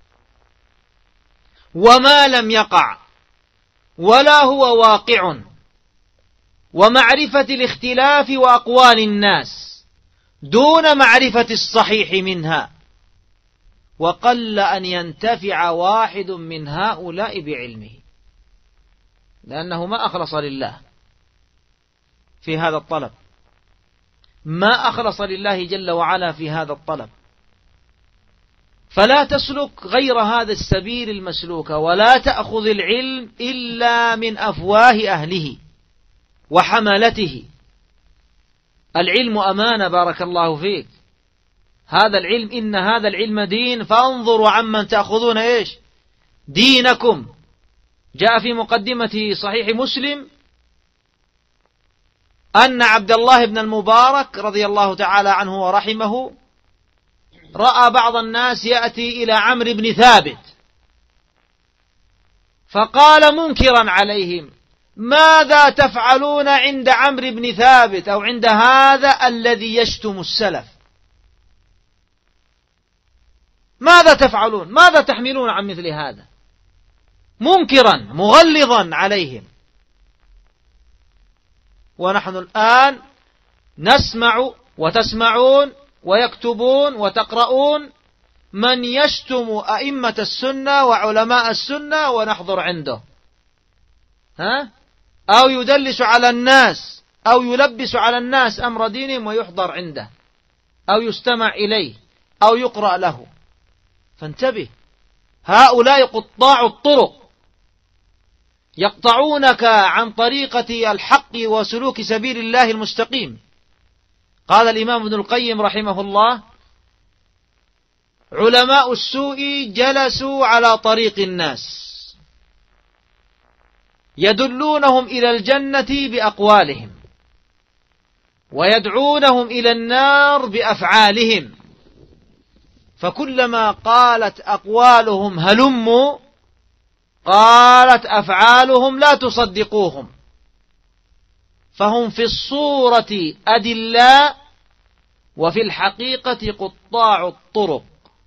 وما لم يقع ولا هو واقع، ومعرفة الاختلاف وأقوال الناس دون معرفة الصحيح منها. وقل أن ينتفع واحد من هؤلاء بعلمه، لأنه ما أخلص لله في هذا الطلب، ما أخلص لله جل وعلا في هذا الطلب. فلا تسلك غير هذا السبيل المسلوك، ولا تأخذ العلم إلا من أفواه أهله وحملته. العلم أمانة، بارك الله فيك. هذا العلم، إن هذا العلم دين، فانظروا عمن تأخذون دينكم. جاء في مقدمة صحيح مسلم أن عبد الله بن المبارك رضي الله تعالى عنه ورحمه رأى بعض الناس يأتي إلى عمرو بن ثابت فقال منكرا عليهم: ماذا تفعلون عند عمرو بن ثابت أو عند هذا الذي يشتم السلف؟ ماذا تفعلون؟ ماذا تحملون عن مثل هذا؟ منكرا مغلظا عليهم. ونحن الآن نسمع وتسمعون ويكتبون وتقرؤون من يشتم أئمة السنة وعلماء السنة ونحضر عنده، أو يدلس على الناس أو يلبس على الناس أمر دينهم ويحضر عنده أو يستمع إليه أو يقرأ له. فانتبه، هؤلاء قطاع الطرق يقطعونك عن طريقة الحق وسلوك سبيل الله المستقيم. قال الإمام ابن القيم رحمه الله: علماء السوء جلسوا على طريق الناس يدلونهم إلى الجنة بأقوالهم ويدعونهم إلى النار بأفعالهم، فكلما قالت أقوالهم هلموا قالت أفعالهم لا تصدقوهم، فهم في الصورة أدلاء وفي الحقيقة قطاع الطرق.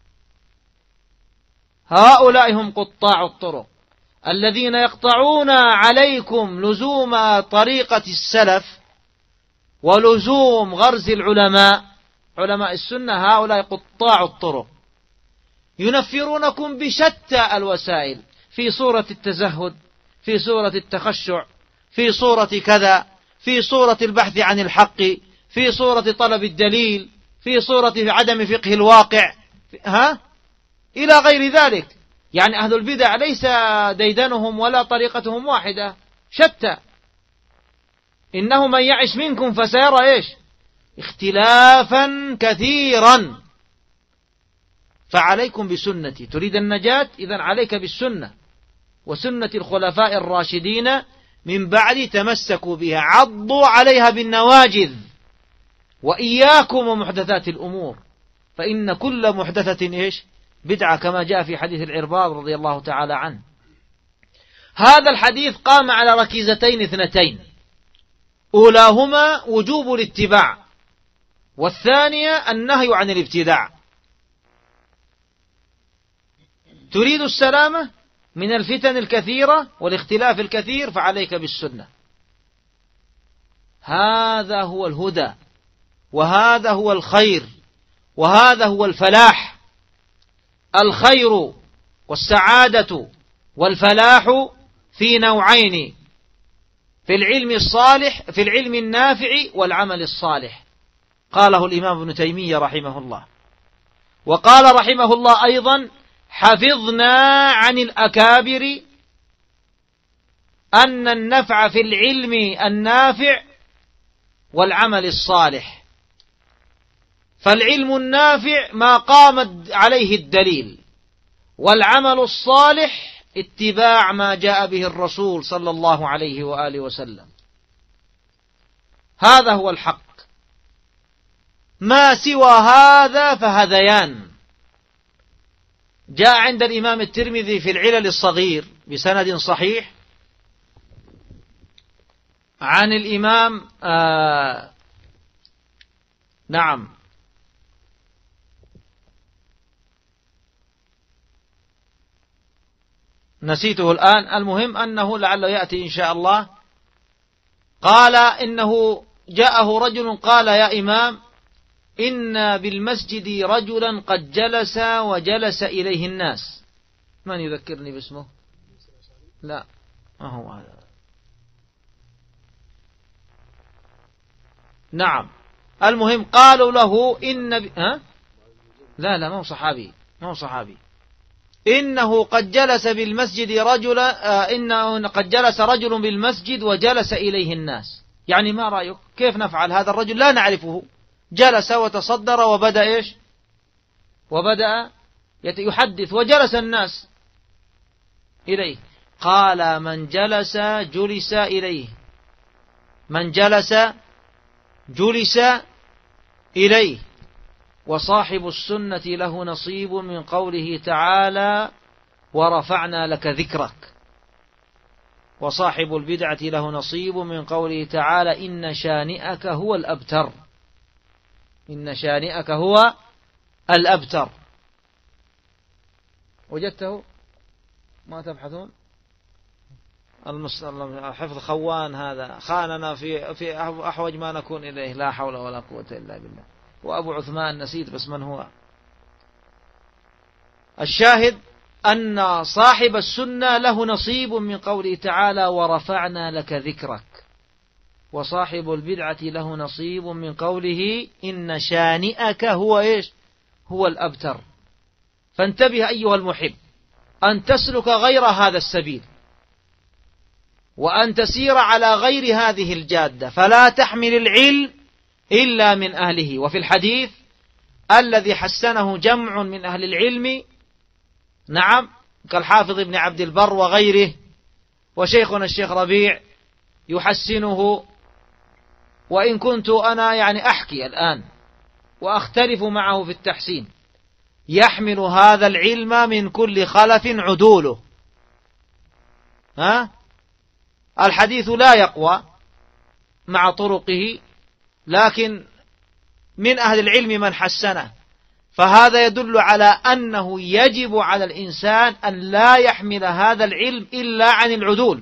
هؤلاء هم قطاع الطرق الذين يقطعون عليكم لزوم طريقة السلف ولزوم غرز العلماء، علماء السنة. هؤلاء قطاع الطرق ينفرونكم بشتى الوسائل، في صورة التزهد، في صورة التخشع، في صورة كذا، في صورة البحث عن الحق، في صورة طلب الدليل، في صورة عدم فقه الواقع، إلى غير ذلك. يعني أهل البدع ليس ديدنهم ولا طريقتهم واحدة، شتى. إنه من يعش منكم فسيرى اختلافا كثيرا، فعليكم بسنتي. تريد النجاة؟ إذن عليك بالسنة وسنة الخلفاء الراشدين من بعد، تمسكوا بها، عضوا عليها بالنواجذ، وإياكم ومحدثات الأمور، فإن كل محدثة بدعة، كما جاء في حديث العرباض رضي الله تعالى عنه. هذا الحديث قام على ركيزتين اثنتين: أولاهما وجوب الاتباع، والثانية النهي عن الابتداع. تريد السلامة من الفتن الكثيرة والاختلاف الكثير، فعليك بالسنة. هذا هو الهدى، وهذا هو الخير، وهذا هو الفلاح. الخير والسعادة والفلاح في نوعين: في العلم الصالح، في العلم النافع والعمل الصالح. قاله الإمام ابن تيمية رحمه الله. وقال رحمه الله أيضا: حفظنا عن الأكابر أن النفع في العلم النافع والعمل الصالح. فالعلم النافع ما قام عليه الدليل، والعمل الصالح اتباع ما جاء به الرسول صلى الله عليه وآله وسلم. هذا هو الحق، ما سوى هذا فهذيان. جاء عند الإمام الترمذي في العلل الصغير بسند صحيح عن الإمام نسيته الآن، المهم أنه لعله يأتي إن شاء الله. قال إنه جاءه رجل قال: يا إمام، إن بالمسجد رجلا قد جلس وجلس إليه الناس. من يذكرني باسمه؟ لا، ما هو هذا. نعم، المهم قالوا له إن لا ما هو صحابي، ما هو صحابي. إنه قد جلس بالمسجد رجلا، إنه قد جلس رجل بالمسجد وجلس إليه الناس. يعني ما رأيك؟ كيف نفعل؟ هذا الرجل لا نعرفه، جلس وتصدر وبدأ وبدأ يحدث وجلس الناس إليه. قال: من جلس جلس إليه، من جلس جلس إليه. وصاحب السنة له نصيب من قوله تعالى: ورفعنا لك ذكرك. وصاحب البدعة له نصيب من قوله تعالى: إن شانئك هو الأبتر. إن شانئك هو الأبتر. وجدته؟ ما تبحثون؟ حفظ خوان هذا خاننا في أحوج ما نكون إليه، لا حول ولا قوة إلا بالله. وأبو عثمان نسيت بس من هو. الشاهد أن صاحب السنة له نصيب من قوله تعالى ورفعنا لك ذكرك، وصاحب البدعة له نصيب من قوله إن شانئك هو إيش؟ هو الأبتر. فانتبه أيها المحب أن تسلك غير هذا السبيل، وأن تسير على غير هذه الجادة، فلا تحمل العلم إلا من أهله. وفي الحديث الذي حسنه جمع من أهل العلم، نعم، كالحافظ ابن عبد البر وغيره، وشيخنا الشيخ ربيع يحسنه، وإن كنت أنا يعني أحكي الآن وأختلف معه في التحسين. يحمل هذا العلم من كل خلف عدوله. الحديث لا يقوى مع طرقه، لكن من أهل العلم من حسنه، فهذا يدل على أنه يجب على الإنسان أن لا يحمل هذا العلم إلا عن العدول،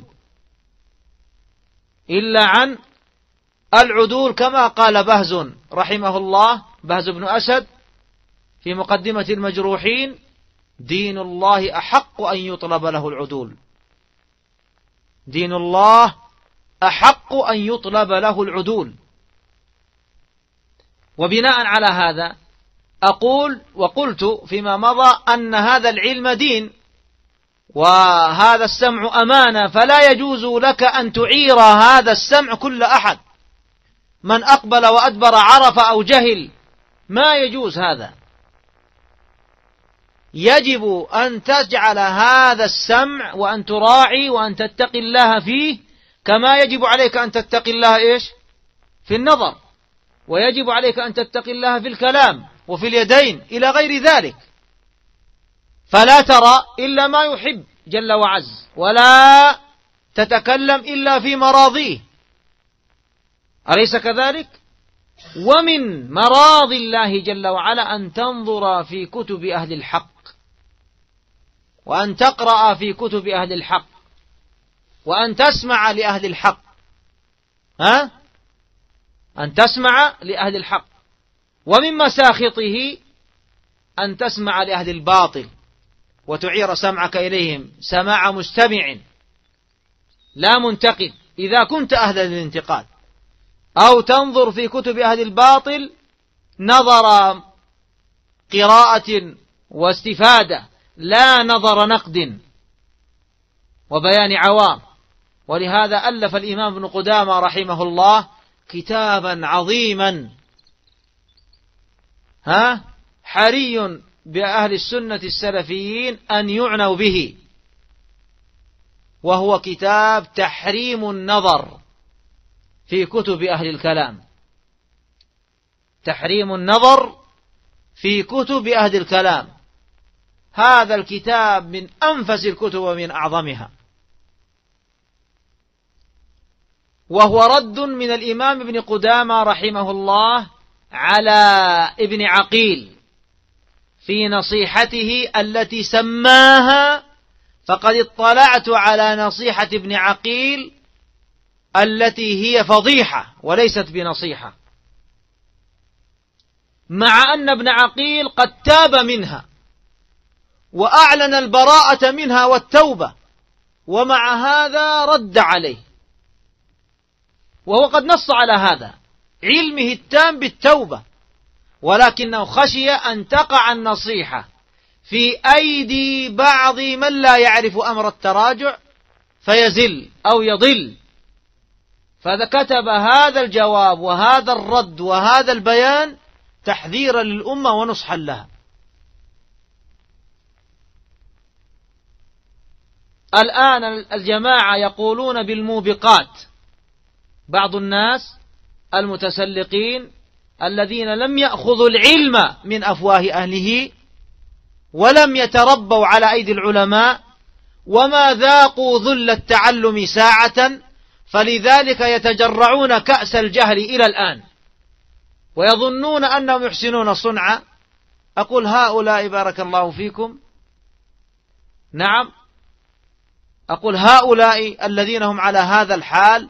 إلا عن العدول، كما قال بهز رحمه الله، بهز بن أسد في مقدمة المجروحين: دين الله أحق أن يطلب له العدول. دين الله أحق أن يطلب له العدول. وبناء على هذا أقول وقلت فيما مضى أن هذا العلم دين، وهذا السمع أمانة، فلا يجوز لك أن تعير هذا السمع كل أحد. من أقبل وأدبر عرف أو جهل، ما يجوز هذا. يجب أن تجعل هذا السمع وأن تراعي وأن تتقي الله فيه، كما يجب عليك أن تتقي الله إيش؟ في النظر، ويجب عليك أن تتقي الله في الكلام وفي اليدين إلى غير ذلك. فلا ترى إلا ما يحب جل وعز، ولا تتكلم إلا في مراضيه، أليس كذلك؟ ومن مراض الله جل وعلا أن تنظر في كتب أهل الحق، وأن تقرأ في كتب أهل الحق، وأن تسمع لأهل الحق. أن تسمع لأهل الحق. ومن مساخطه أن تسمع لأهل الباطل وتعير سمعك إليهم سماع مستمع لا منتقد إذا كنت أهلا للانتقاد، أو تنظر في كتب أهل الباطل نظر قراءة واستفادة، لا نظر نقد وبيان عوام. ولهذا ألف الإمام ابن قدامة رحمه الله كتابا عظيما حري بأهل السنة السلفيين أن يعنوا به، وهو كتاب تحريم النظر في كتب أهل الكلام. تحريم النظر في كتب أهل الكلام. هذا الكتاب من أنفس الكتب ومن أعظمها، وهو رد من الإمام ابن قدامة رحمه الله على ابن عقيل في نصيحته التي سماها، فقد اطلعت على نصيحة ابن عقيل التي هي فضيحة وليست بنصيحة، مع أن ابن عقيل قد تاب منها وأعلن البراءة منها والتوبة، ومع هذا رد عليه، وهو قد نص على هذا، علمه التام بالتوبة، ولكنه خشي أن تقع النصيحة في أيدي بعض من لا يعرف أمر التراجع فيزل أو يضل، فكتب هذا الجواب وهذا الرد وهذا البيان تحذيرا للأمة ونصحا لها. الآن الجماعة يقولون بالموبقات، بعض الناس المتسلقين الذين لم يأخذوا العلم من أفواه أهله ولم يتربوا على أيدي العلماء وما ذاقوا ذل التعلم ساعة، فلذلك يتجرعون كأس الجهل إلى الآن ويظنون أنهم يحسنون صنعا. أقول هؤلاء بارك الله فيكم، نعم، أقول هؤلاء الذين هم على هذا الحال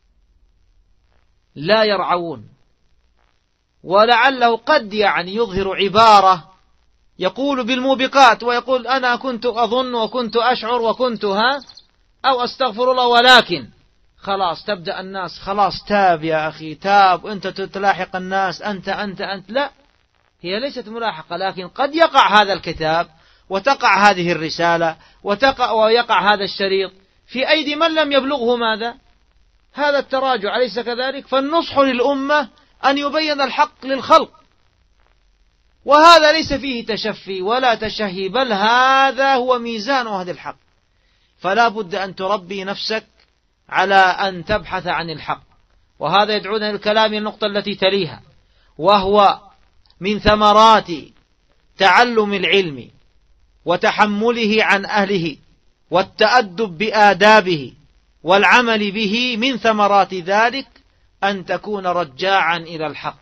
لا يرعون، ولعله قد يعني يظهر عبارة يقول بالموبقات ويقول أنا كنت أظن وكنت أشعر وكنت أو أستغفر الله، ولكن خلاص تبدأ الناس خلاص تاب يا أخي تاب وأنت تلاحق الناس أنت لا، هي ليست ملاحقة، لكن قد يقع هذا الكتاب وتقع هذه الرسالة ويقع هذا الشريط في أيدي من لم يبلغه ماذا؟ هذا التراجع، أليس كذلك؟ فالنصح للأمة أن يبين الحق للخلق، وهذا ليس فيه تشفي ولا تشهي، بل هذا هو ميزان هذا الحق. فلا بد أن تربي نفسك على أن تبحث عن الحق. وهذا يدعونا للكلام النقطة التي تليها، وهو من ثمرات تعلم العلم وتحمله عن أهله والتأدب بآدابه والعمل به، من ثمرات ذلك أن تكون رجاعا إلى الحق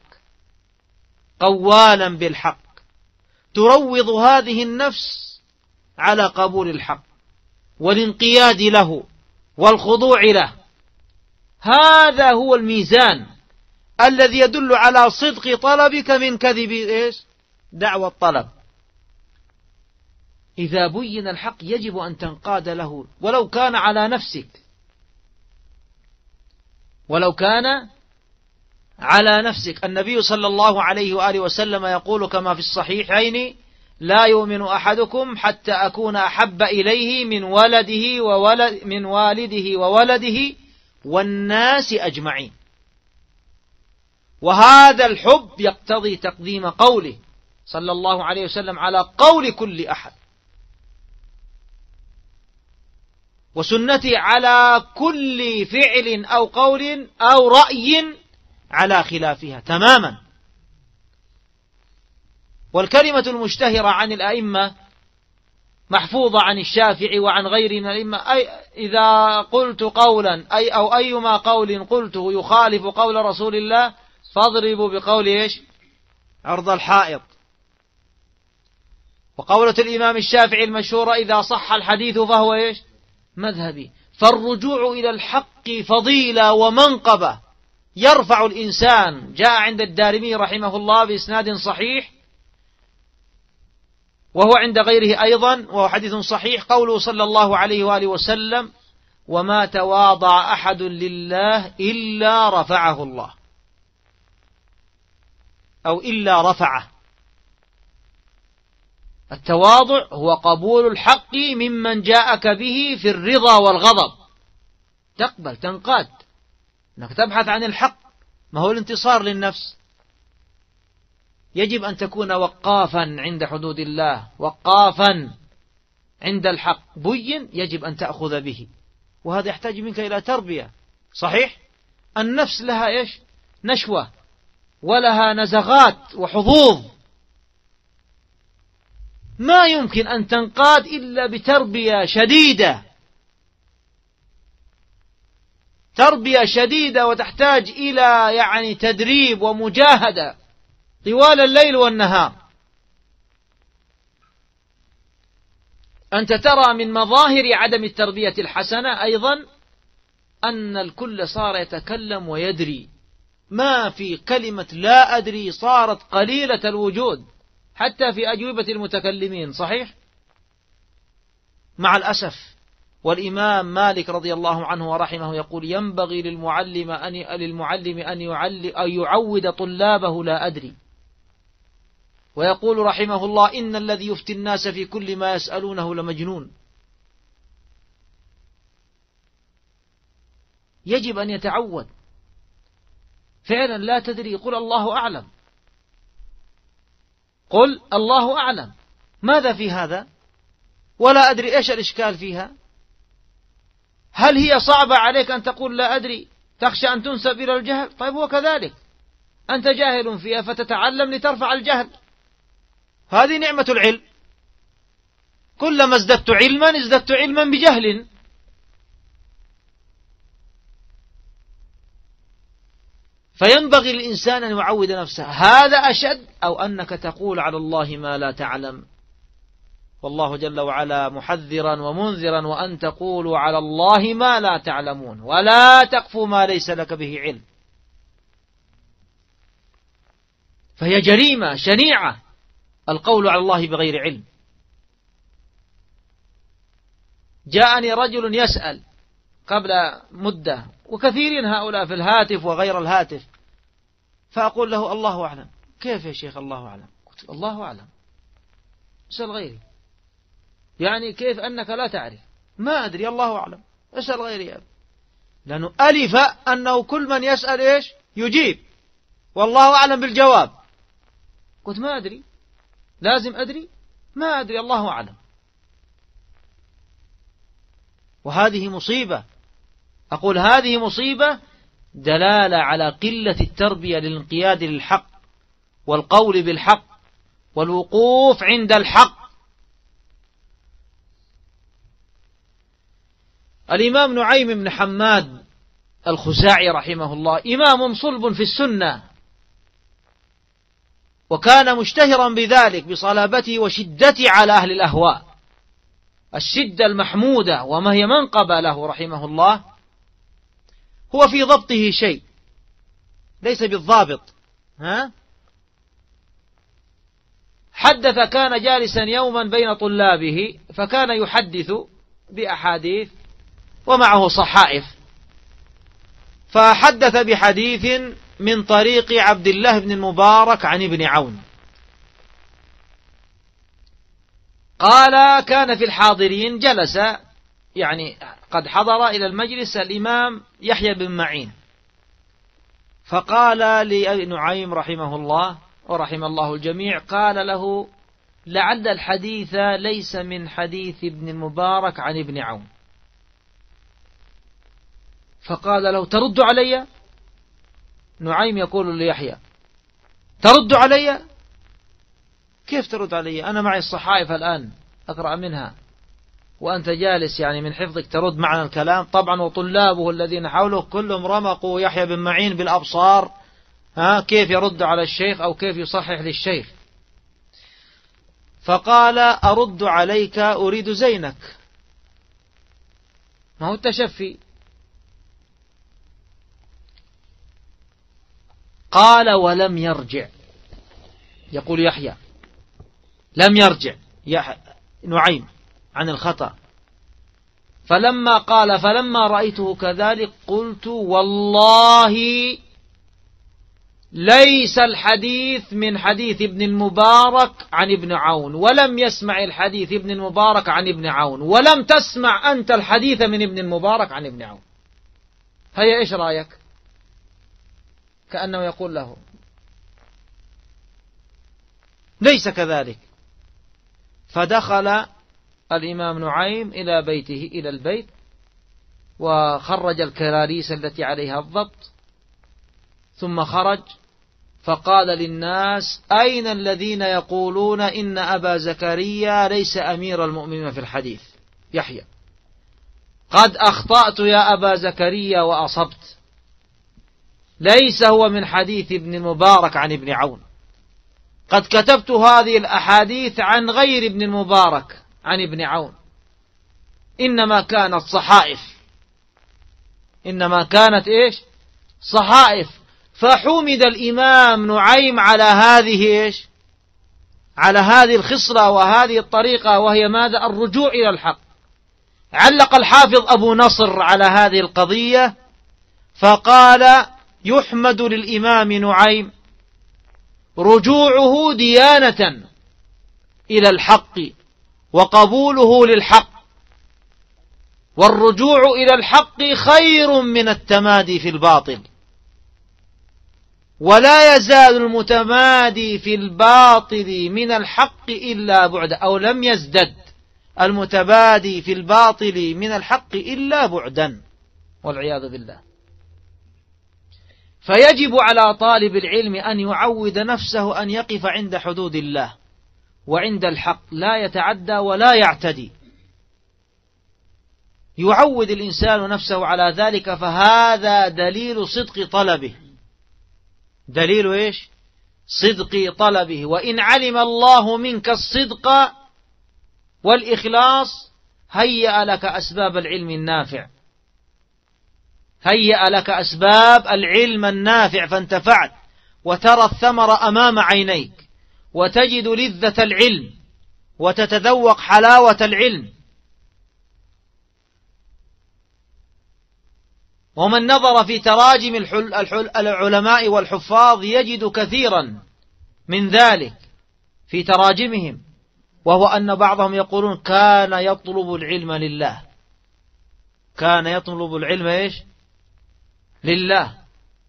قوالا بالحق، تروض هذه النفس على قبول الحق والانقياد له والخضوع له. هذا هو الميزان الذي يدل على صدق طلبك من كذب دعوى الطلب. إذا بين الحق يجب أن تنقاد له ولو كان على نفسك، ولو كان على نفسك. النبي صلى الله عليه وآله وسلم يقول كما في الصحيحين: لا يؤمن أحدكم حتى أكون أحب إليه من والده وولده والناس أجمعين. وهذا الحب يقتضي تقديم قوله صلى الله عليه وسلم على قول كل أحد، وسنتي على كل فعل أو قول أو رأي على خلافها تماما. والكلمة المشتهرة عن الأئمة محفوظة عن الشافعي وعن غيره من الأئمة: إذا قلت قولا أو أيما قول قلته يخالف قول رسول الله فاضربوا بقول عرض الحائط. وقولة الإمام الشافعي المشهورة: إذا صح الحديث فهو مذهبي. فالرجوع إلى الحق فضيلة ومنقبة يرفع الإنسان. جاء عند الدارمي رحمه الله بإسناد صحيح، وهو عند غيره أيضا وهو حديث صحيح، قوله صلى الله عليه وآله وسلم: وما تواضع أحد لله إلا رفعه الله، أو إلا رفعه. التواضع هو قبول الحق ممن جاءك به في الرضا والغضب، تقبل تنقاد، أنك تبحث عن الحق، ما هو الانتصار للنفس. يجب أن تكون وقافا عند حدود الله، وقافا عند الحق، بين يجب أن تأخذ به، وهذا يحتاج منك إلى تربية. صحيح النفس لها نشوة ولها نزغات وحظوظ، ما يمكن أن تنقاد إلا بتربية شديدة، تربية شديدة، وتحتاج إلى تدريب ومجاهدة طوال الليل والنهار. أنت ترى من مظاهر عدم التربية الحسنة أيضا أن الكل صار يتكلم ويدري، ما في كلمة لا أدري صارت قليلة الوجود حتى في أجوبة المتكلمين. صحيح مع الأسف. والإمام مالك رضي الله عنه ورحمه يقول: ينبغي للمعلم أن يعود طلابه لا أدري. ويقول رحمه الله: إن الذي يفتي الناس في كل ما يسألونه لمجنون. يجب أن يتعود فعلا. لا تدري قل الله أعلم، قل الله أعلم. ماذا في هذا؟ ولا أدري إيش الإشكال فيها؟ هل هي صعبة عليك أن تقول لا أدري تخشى أن تنسب إلى الجهل؟ طيب هو كذلك، أنت جاهل فيها فتتعلم لترفع الجهل، هذه نعمة العلم. كلما ازددت علما بجهل. فينبغي للإنسان أن يعود نفسه. هذا أشد أو أنك تقول على الله ما لا تعلم، والله جل وعلا محذرا ومنذرا: وأن تقولوا على الله ما لا تعلمون ولا تقف ما ليس لك به علم. فهي جريمة شنيعة القول على الله بغير علم. جاءني رجل يسأل قبل مدة، وكثيرين هؤلاء في الهاتف وغير الهاتف، فأقول له الله أعلم. كيف يا شيخ الله أعلم؟ قلت الله أعلم، اسأل غيري. يعني كيف أنك لا تعرف؟ ما أدري، الله أعلم، اسأل غيري يا أبي. لأنه ألف أنه كل من يسأل إيش يجيب، والله أعلم بالجواب. قلت ما أدري، لازم أدري، ما أدري، الله أعلم. وهذه مصيبة، أقول هذه مصيبة، دلالة على قلة التربية للانقياد للحق والقول بالحق والوقوف عند الحق. الإمام نعيم بن حماد الخزاعي رحمه الله إمام صلب في السنة، وكان مشتهرا بذلك بصلابته وشدته على أهل الأهواء، الشدة المحمودة، وما هي منقبة له رحمه الله. هو في ضبطه شيء، ليس بالضابط. حدث، كان جالسا يوما بين طلابه، فكان يحدث بأحاديث ومعه صحائف، فحدث بحديث من طريق عبد الله بن المبارك عن ابن عون. قال كان في الحاضرين، جلس يعني قد حضر إلى المجلس الإمام يحيى بن معين، فقال لنعيم رحمه الله ورحم الله الجميع، قال له لعل الحديث ليس من حديث ابن المبارك عن ابن عون. فقال له ترد علي؟ نعيم يقول ليحيى ترد علي؟ كيف ترد علي؟ أنا معي الصحائف الآن أقرأ منها، وأنت جالس يعني من حفظك ترد معنا الكلام. طبعا وطلابه الذين حوله كلهم رمقوا يحيى بن معين بالأبصار، كيف يرد على الشيخ أو كيف يصحح للشيخ. فقال أرد عليك أريد زينك، ما هو التشفي. قال ولم يرجع، يقول يحيى لم يرجع نعيم عن الخطأ. فلما رأيته كذلك قلت والله ليس الحديث من حديث ابن المبارك عن ابن عون، ولم يسمع الحديث ابن المبارك عن ابن عون، ولم تسمع أنت الحديث من ابن المبارك عن ابن عون. هيا إيش رأيك؟ كأنه يقول له ليس كذلك. فدخل الإمام نعيم إلى بيته، إلى البيت، وخرج الكراريس التي عليها الضبط، ثم خرج فقال للناس أين الذين يقولون إن أبا زكريا ليس أمير المؤمنين في الحديث؟ يحيى قد أخطأت يا أبا زكريا وأصبت، ليس هو من حديث ابن المبارك عن ابن عون، قد كتبت هذه الأحاديث عن غير ابن المبارك عن ابن عون، إنما كانت صحائف، إنما كانت إيش؟ صحائف. فحمد الإمام نعيم على هذه إيش؟ على هذه الخصلة وهذه الطريقة، وهي ماذا؟ الرجوع إلى الحق. علق الحافظ أبو نصر على هذه القضية فقال يحمد للإمام نعيم رجوعه ديانة إلى الحق وقبوله للحق، والرجوع إلى الحق خير من التمادي في الباطل، ولا يزال المتمادي في الباطل من الحق إلا بعدا، أو لم يزدد المتبادي في الباطل من الحق إلا بعدا، والعياذ بالله. فيجب على طالب العلم أن يعود نفسه أن يقف عند حدود الله وعند الحق، لا يتعدى ولا يعتدي. يعود الإنسان نفسه على ذلك، فهذا دليل صدق طلبه، دليل إيش؟ صدق طلبه. وإن علم الله منك الصدق والإخلاص هيأ لك أسباب العلم النافع، هيأ لك أسباب العلم النافع، فانتفعت وترى الثمر أمام عينيك، وتجد لذة العلم وتتذوق حلاوة العلم. ومن نظر في تراجم العلماء والحفاظ يجد كثيرا من ذلك في تراجمهم، وهو أن بعضهم يقولون كان يطلب العلم لله، كان يطلب العلم إيش؟ لله.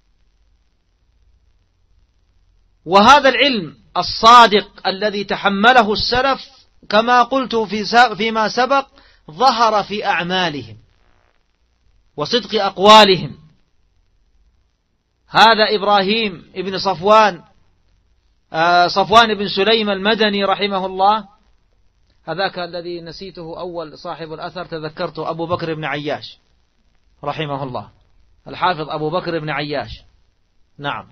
وهذا العلم الصادق الذي تحمله السلف كما قلت فيما سبق ظهر في أعمالهم وصدق أقوالهم. هذا إبراهيم ابن صفوان بن سليم المدني رحمه الله، هذاك الذي نسيته أول صاحب الأثر تذكرته، أبو بكر بن عياش رحمه الله، الحافظ أبو بكر بن عياش. نعم،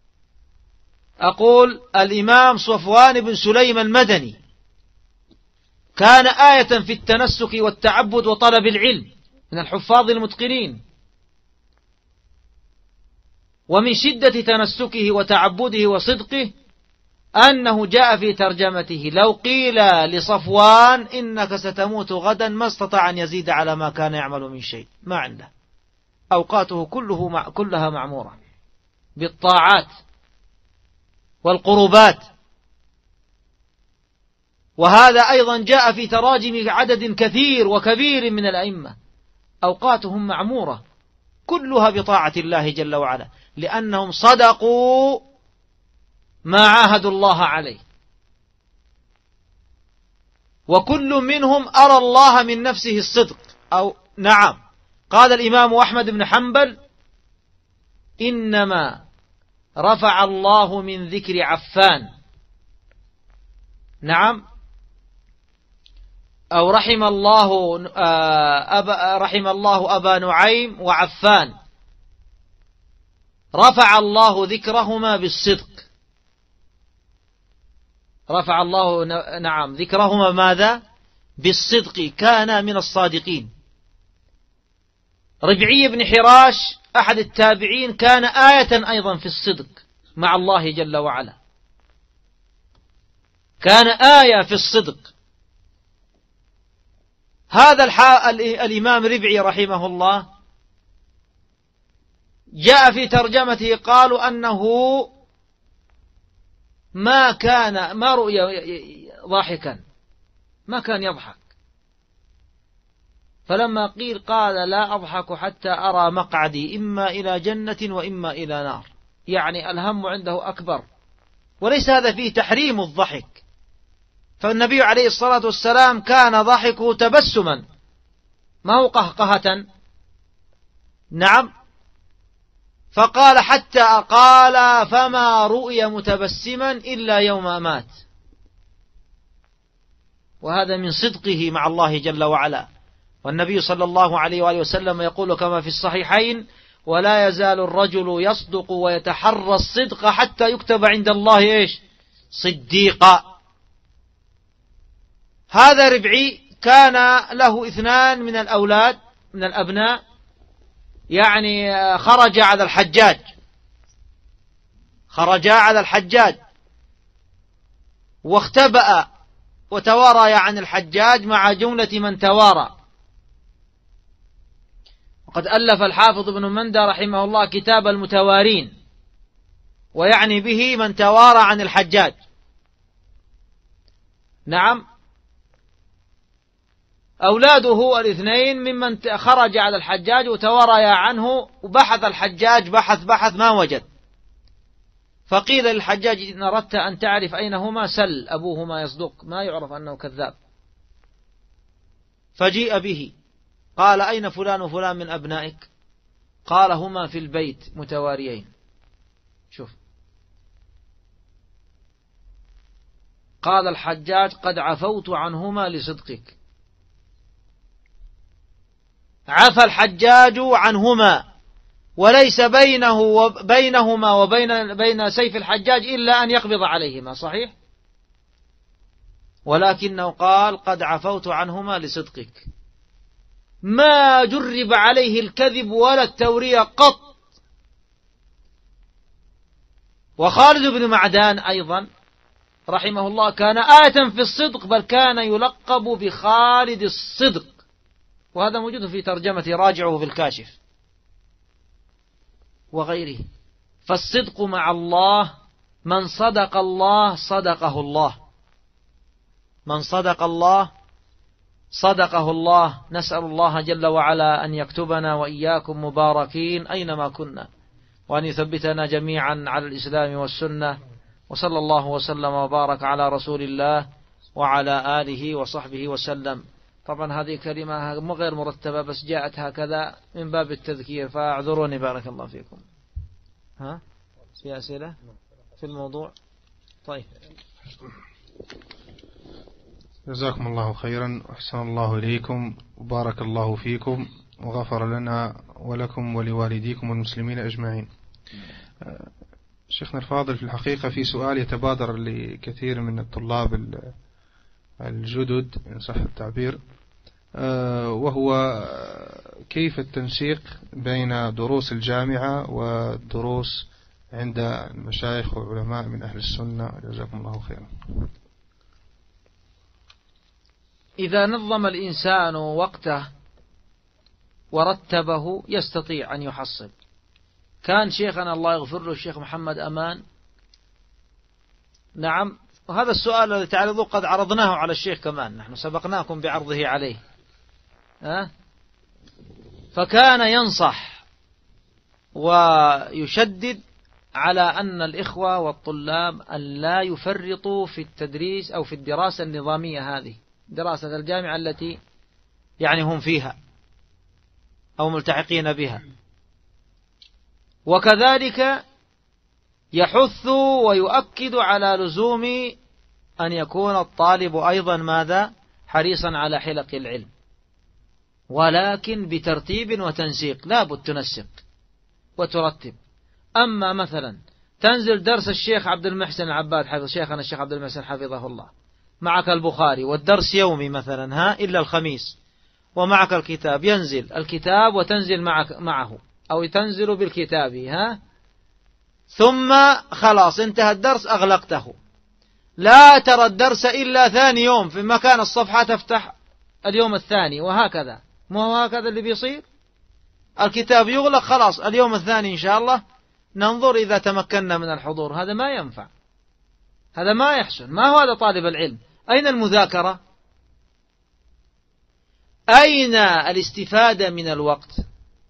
أقول الإمام صفوان بن سليم المدني كان آية في التنسك والتعبد وطلب العلم من الحفاظ المتقنين. ومن شدة تنسكه وتعبده وصدقه أنه جاء في ترجمته لو قيل لصفوان إنك ستموت غدا ما استطاع أن يزيد على ما كان يعمل من شيء، ما عنده، أوقاته كلها معمورة بالطاعات والقربات. وهذا أيضا جاء في تراجم عدد كثير وكبير من الأئمة، أوقاتهم معمورة كلها بطاعة الله جل وعلا، لأنهم صدقوا ما عاهدوا الله عليه. وكل منهم أرى الله من نفسه الصدق. أو نعم، قال الإمام أحمد بن حنبل إنما رفع الله من ذكر عفان، نعم، أو رحم الله أبا نعيم وعفان، رفع الله ذكرهما بالصدق. رفع الله نعم ذكرهما ماذا؟ بالصدق، كان من الصادقين. ربعي بن حراش أحد التابعين كان آية أيضا في الصدق مع الله جل وعلا، كان آية في الصدق. هذا الإمام ربعي رحمه الله جاء في ترجمته قالوا أنه ما رؤي ضاحكا، ما كان يضحك، فلما قيل قال لا أضحك حتى أرى مقعدي إما إلى جنة وإما إلى نار، يعني الهم عنده أكبر. وليس هذا فيه تحريم الضحك، فالنبي عليه الصلاة والسلام كان ضحكه تبسما ما هو قهقهة. نعم، فقال حتى قال فما رؤي متبسما إلا يوم مات. وهذا من صدقه مع الله جل وعلا. والنبي صلى الله عليه وآله وسلم يقول كما في الصحيحين ولا يزال الرجل يصدق ويتحرى الصدق حتى يكتب عند الله إيش؟ صديقا. هذا ربعي كان له 2 من الأولاد من الأبناء، يعني خرجا على الحجاج واختبأ وتوارى عن الحجاج مع جملة من توارى. وقد ألف الحافظ ابن مندى رحمه الله كتاب المتوارين، ويعني به من توارى عن الحجاج. نعم، أولاده 2 ممن خرج على الحجاج وتوارى عنه، وبحث الحجاج بحث ما وجد، فقيل للحجاج إن أردت أن تعرف أين هما سل أبوهما يصدق، ما يعرف أنه كذاب. فجيء به قال أين فلان وفلان من أبنائك؟ قال هما في البيت متواريين. شوف، قال الحجاج قد عفوت عنهما لصدقك. عفى الحجاج عنهما، وليس بينهما وبين سيف الحجاج إلا أن يقبض عليهما، صحيح؟ ولكنه قال قد عفوت عنهما لصدقك، ما جرب عليه الكذب ولا التورية قط. وخالد بن معدان أيضا رحمه الله كان آية في الصدق، بل كان يلقب بخالد الصدق، وهذا موجود في ترجمة راجعه في الكاشف وغيره. فالصدق مع الله، من صدق الله صدقه الله، من صدق الله صدقه الله. نسأل الله جل وعلا أن يكتبنا وإياكم مباركين أينما كنا، وأن يثبتنا جميعا على الإسلام والسنة. وصلى الله وسلم وبارك على رسول الله وعلى آله وصحبه وسلم. طبعا هذه كلمة غير مرتبة، بس جاءت هكذا من باب التذكير، فاعذروني بارك الله فيكم. ها في أسئلة في الموضوع؟ طيب، جزاكم الله خيرا وأحسن الله إليكم وبارك الله فيكم وغفر لنا ولكم ولوالديكم والمسلمين أجمعين. شيخنا الفاضل، في الحقيقة في سؤال يتبادر لكثير من الطلاب الجدد إن صح التعبير، وهو كيف التنسيق بين دروس الجامعة والدروس عند المشايخ والعلماء من أهل السنة. جزاكم الله خيرا. إذا نظم الإنسان وقته ورتبه يستطيع أن يحصل. كان شيخنا الله يغفر له الشيخ محمد أمان، نعم، وهذا السؤال الذي تعرضوه قد عرضناه على الشيخ كمان، نحن سبقناكم بعرضه عليه. فكان ينصح ويشدد على أن الإخوة والطلاب أن لا يفرطوا في التدريس أو في الدراسة النظامية هذه، دراسة الجامعة التي يعني هم فيها أو ملتحقين بها. وكذلك يحث ويؤكد على لزوم أن يكون الطالب أيضا ماذا؟ حريصا على حلق العلم، ولكن بترتيب وتنسيق. لا بد تنسق وترتب. أما مثلا تنزل درس الشيخ عبد المحسن العباد حفظ شيخنا الشيخ عبد المحسن حفظه الله، معك البخاري والدرس يومي مثلا إلا الخميس، ومعك الكتاب، ينزل الكتاب وتنزل معه أو تنزل بالكتاب ثم خلاص انتهى الدرس أغلقته. لا ترى الدرس إلا ثاني يوم، في مكان الصفحة تفتح اليوم الثاني، وهكذا. ما هو هكذا اللي بيصير؟ الكتاب يغلق خلاص، اليوم الثاني إن شاء الله ننظر إذا تمكنا من الحضور. هذا ما ينفع، هذا ما يحسن. ما هو هذا طالب العلم؟ أين المذاكرة؟ أين الاستفادة من الوقت؟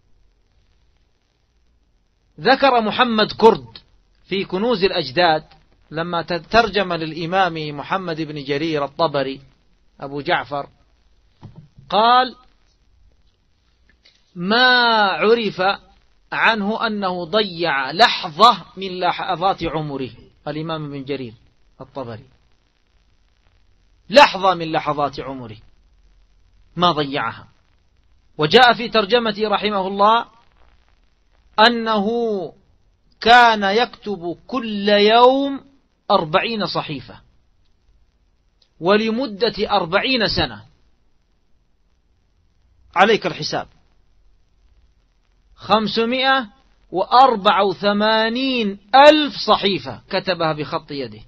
ذكر محمد كرد في كنوز الأجداد لما ترجم للإمام محمد بن جرير الطبري أبو جعفر، قال: ما عرف عنه أنه ضيع لحظة من لحظات عمره. الإمام ابن جرير الطبري لحظة من لحظات عمره ما ضيعها. وجاء في ترجمته رحمه الله أنه كان يكتب كل يوم 40 صحيفة ولمدة 40 سنة. عليك الحساب، 584,000 صحيفة كتبها بخط يده.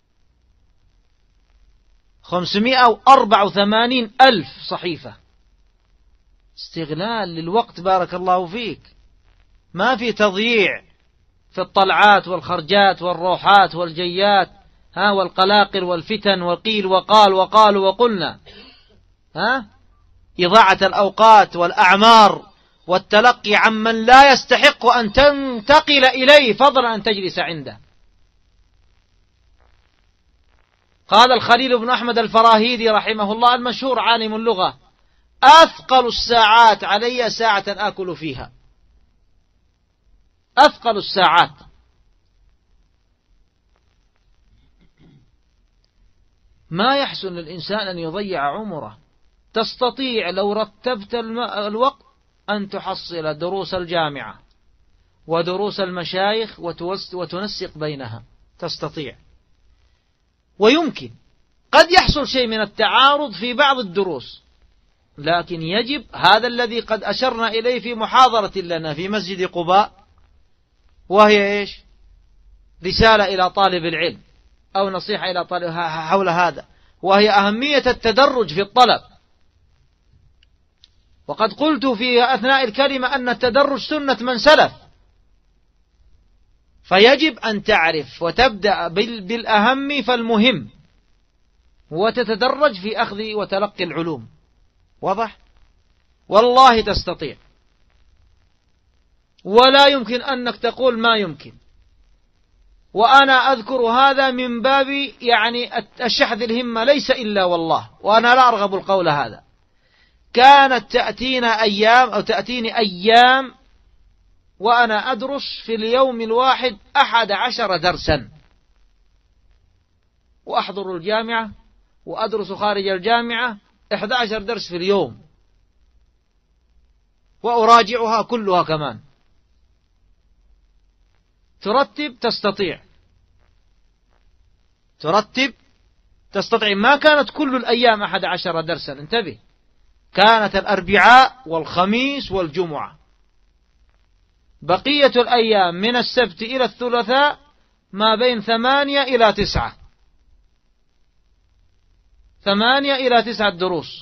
584,000 صحيفة. استغلال للوقت بارك الله فيك، ما في تضييع في الطلعات والخرجات والروحات والجيات والقلاقل والفتن والقيل وقال وقالوا وقلنا، إضاعة الأوقات والأعمار والتلقي عمن لا يستحق أن تنتقل إليه فضلا أن تجلس عنده. قال الخليل بن أحمد الفراهيدي رحمه الله المشهور عالم اللغة: أثقل الساعات علي ساعة آكل فيها. أثقل الساعات. ما يحسن للإنسان أن يضيع عمره. تستطيع لو رتبت الوقت أن تحصل دروس الجامعة ودروس المشايخ وتنسق بينها، تستطيع. ويمكن قد يحصل شيء من التعارض في بعض الدروس، لكن يجب هذا الذي قد أشرنا إليه في محاضرة لنا في مسجد قباء، وهي إيش؟ رسالة إلى طالب العلم أو نصيحة إلى طالب حول هذا، وهي أهمية التدرج في الطلب. وقد قلت في أثناء الكلمة أن التدرج سنة من سلف، فيجب أن تعرف وتبدأ بالأهم فالمهم، وتتدرج في أخذ وتلقي العلوم. واضح؟ والله تستطيع، ولا يمكن أنك تقول ما يمكن. وأنا أذكر هذا من باب يعني الشحذ الهمة، ليس إلا والله، وأنا لا أرغب القول هذا. كانت تأتيني أيام وأنا أدرس في اليوم الواحد 11 درسا، وأحضر الجامعة وأدرس خارج الجامعة 11 درس في اليوم، وأراجعها كلها كمان. ترتب تستطيع. ما كانت كل الأيام 11 درسا، انتبه، كانت الأربعاء والخميس والجمعة. بقية الأيام من السبت إلى الثلاثاء ما بين 8 إلى 9، 8 إلى 9 دروس.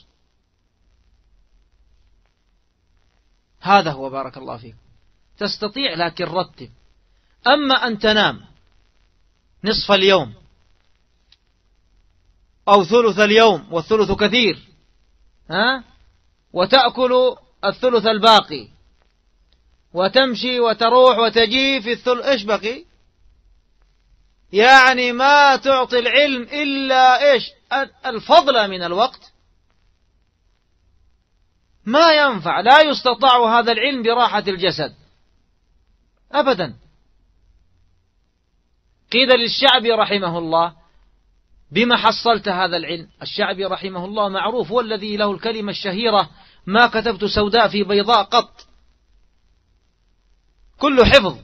هذا هو، بارك الله فيك. تستطيع، لكن رتب. أما أن تنام نصف اليوم أو ثلث اليوم، والثلث كثير، وتأكل الثلث الباقي، وتمشي وتروح وتجي في الثلث، إيش بقي؟ يعني ما تعطي العلم إلا إيش؟ الفضل من الوقت. ما ينفع، لا يستطاع هذا العلم براحة الجسد أبدا. قيل للشعبي رحمه الله: بما حصلت هذا العلم؟ الشعبي رحمه الله معروف، هو الذي له الكلمة الشهيرة: ما كتبت سوداء في بيضاء قط، كله حفظ.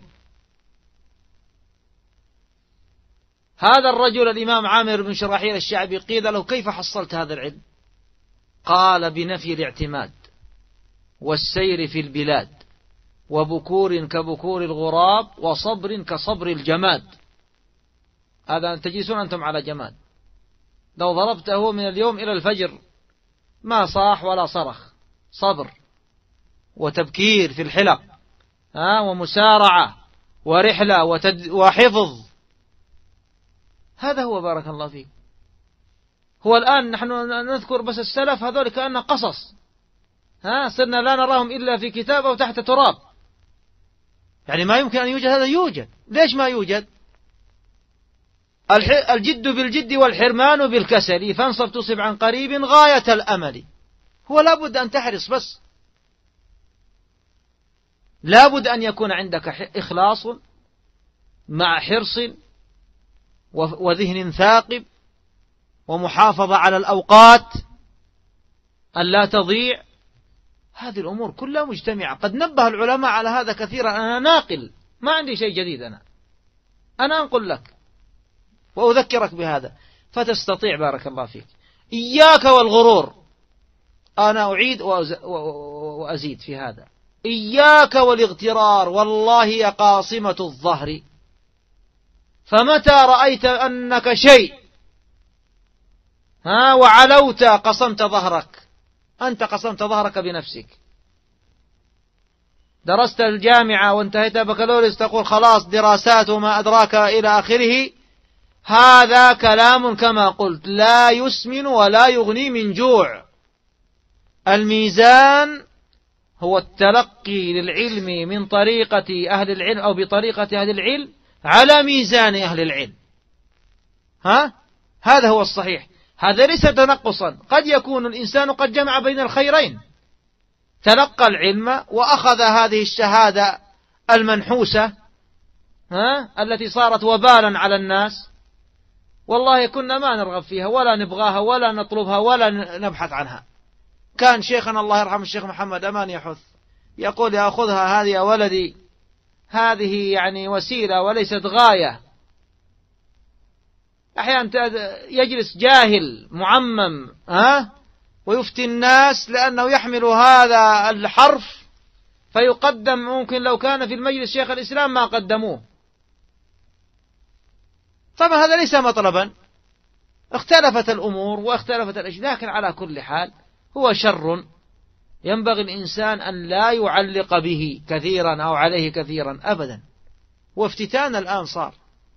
هذا الرجل الإمام عامر بن شراحيل الشعبي قيل له: كيف حصلت هذا العلم؟ قال: بنفي الاعتماد، والسير في البلاد، وبكور كبكور الغراب، وصبر كصبر الجماد. هذا تجلسون أنتم على جماد، لو ضربته من اليوم إلى الفجر ما صاح ولا صرخ. صبر وتبكير في الحلق، ومسارعة ورحلة وحفظ. هذا هو، بارك الله فيك. هو الآن نحن نذكر بس السلف هذول كأنه قصص، صرنا لا نراهم إلا في كتاب أو تحت تراب. يعني ما يمكن أن يوجد هذا. يوجد. ليش ما يوجد؟ الجد بالجد والحرمان بالكسل، فانصب تصب عن قريب غاية الأمل. هو لابد أن تحرص، بس لابد أن يكون عندك إخلاص مع حرص وذهن ثاقب، ومحافظة على الأوقات أن لا تضيع. هذه الأمور كلها مجتمعة. قد نبه العلماء على هذا كثيرا. أنا ناقل، ما عندي شيء جديد، أنا أنقل لك وأذكرك بهذا فتستطيع. بارك الله فيك. إياك والغرور. أنا أعيد وأزيد في هذا. إياك والاغترار، والله هي قاصمة الظهر. فمتى رأيت أنك شيء وعلوت قصمت ظهرك، أنت قصمت ظهرك بنفسك. درست الجامعة وانتهيت بكالوريوس تقول خلاص دراسات وما أدراك إلى آخره. هذا كلام كما قلت لا يسمن ولا يغني من جوع. الميزان هو التلقي للعلم من طريقة أهل العلم أو بطريقة أهل العلم على ميزان أهل العلم. هذا هو الصحيح. هذا ليس تنقصا. قد يكون الإنسان قد جمع بين الخيرين، تلقى العلم وأخذ هذه الشهادة المنحوسة التي صارت وبالا على الناس. والله كنا ما نرغب فيها ولا نبغاها ولا نطلبها ولا نبحث عنها. كان شيخنا الله يرحمه الشيخ محمد أمان يحث يقول: يأخذها هذه يا ولدي، هذه يعني وسيلة وليست غاية. أحيانا يجلس جاهل معمم ويفتي الناس لأنه يحمل هذا الحرف فيقدم. ممكن لو كان في المجلس شيخ الإسلام ما قدموه. طبعا هذا ليس مطلبا، اختلفت الأمور واختلفت الأشياء، لكن على كل حال هو شر ينبغي الإنسان أن لا يعلق به كثيرا أو عليه كثيرا أبدا. وافتتان الآن صار.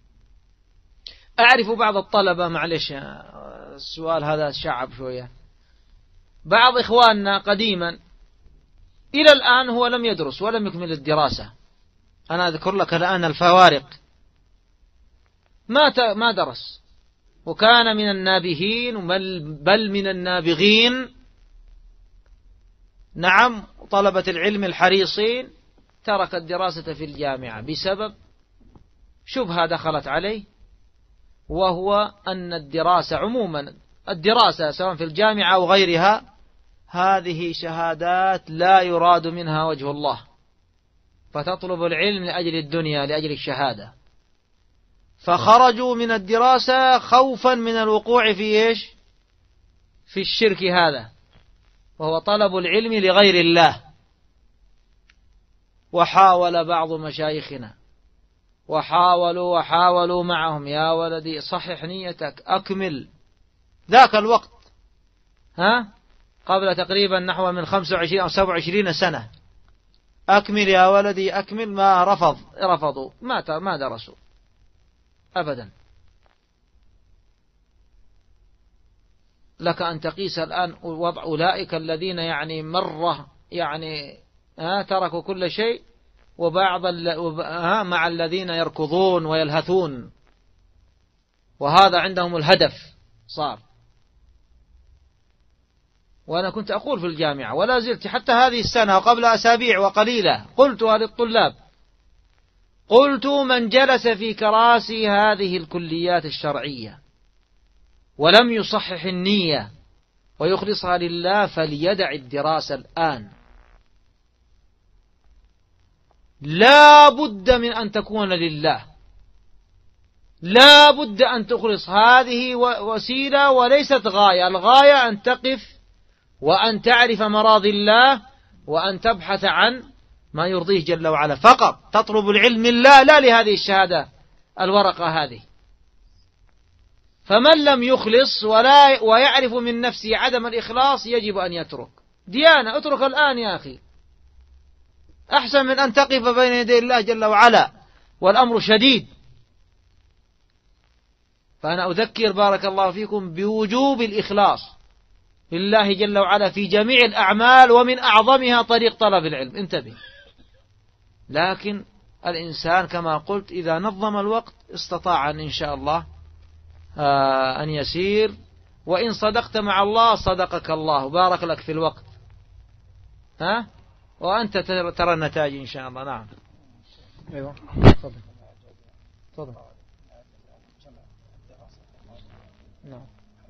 أعرف بعض الطلبة، معلش السؤال هذا شعب شوية، بعض إخواننا قديما إلى الآن هو لم يدرس ولم يكمل الدراسة. أنا أذكر لك الآن الفوارق، ما درس، وكان من النابهين بل من النابغين، نعم، طلبة العلم الحريصين، ترك الدراسة في الجامعة بسبب شبهة دخلت عليه، وهو أن الدراسة عموما، الدراسة سواء في الجامعة أو غيرها، هذه شهادات لا يراد منها وجه الله، فتطلب العلم لأجل الدنيا، لأجل الشهادة، فخرجوا من الدراسة خوفا من الوقوع في إيش؟ في الشرك هذا، وهو طلب العلم لغير الله. وحاول بعض مشايخنا وحاولوا معهم، يا ولدي صحح نيتك، أكمل ذاك الوقت، قبل تقريبا نحو من 25 أو 27 سنة، أكمل يا ولدي أكمل، ما رفضوا، ما درسوا أبدا. لك أن تقيس الآن وضع أولئك الذين يعني مرة يعني تركوا كل شيء، وبعض مع الذين يركضون ويلهثون، وهذا عندهم الهدف صار. وأنا كنت أقول في الجامعة ولا زلت حتى هذه السنة وقبل أسابيع وقليلة، قلتها للطلاب، قلت من جلس في كراسي هذه الكليات الشرعية ولم يصحح النية ويخلصها لله فليدع الدراسة الآن، لا بد من أن تكون لله، لا بد أن تخلص، هذه وسيلة وليست غاية. الغاية أن تقف وأن تعرف مراضي الله وأن تبحث عن ما يرضيه جل وعلا فقط، تطلب العلم الله لا لهذه الشهادة الورقة هذه. فمن لم يخلص ويعرف من نفسه عدم الإخلاص يجب أن يترك ديانة. اترك الآن يا أخي، أحسن من أن تقف بين يدي الله جل وعلا والأمر شديد. فأنا أذكر بارك الله فيكم بوجوب الإخلاص لله جل وعلا في جميع الأعمال، ومن أعظمها طريق طلب العلم، انتبه. لكن الإنسان كما قلت إذا نظم الوقت استطاع إن شاء الله أن يسير، وإن صدقت مع الله صدقك الله، بارك لك في الوقت، وأنت ترى النتائج إن شاء الله. نعم، أيوة، تفضل. نعم.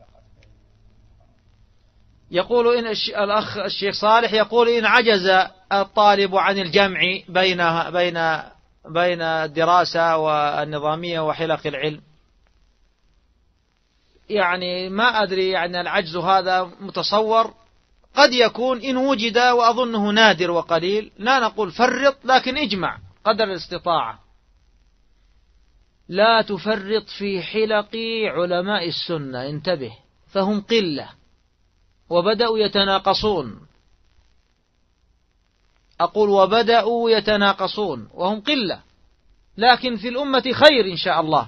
يقول إن الأخ الشيخ صالح يقول إن عجز الطالب عن الجمع بين الدراسة والنظامية وحلق العلم، يعني ما أدري، يعني العجز هذا متصور، قد يكون إن وجد، وأظنه نادر وقليل، لا نقول فرط لكن اجمع قدر الاستطاعة. لا تفرط في حلق علماء السنة، انتبه، فهم قلة وبدأوا يتناقصون، أقول وبدأوا يتناقصون وهم قلة، لكن في الأمة خير إن شاء الله،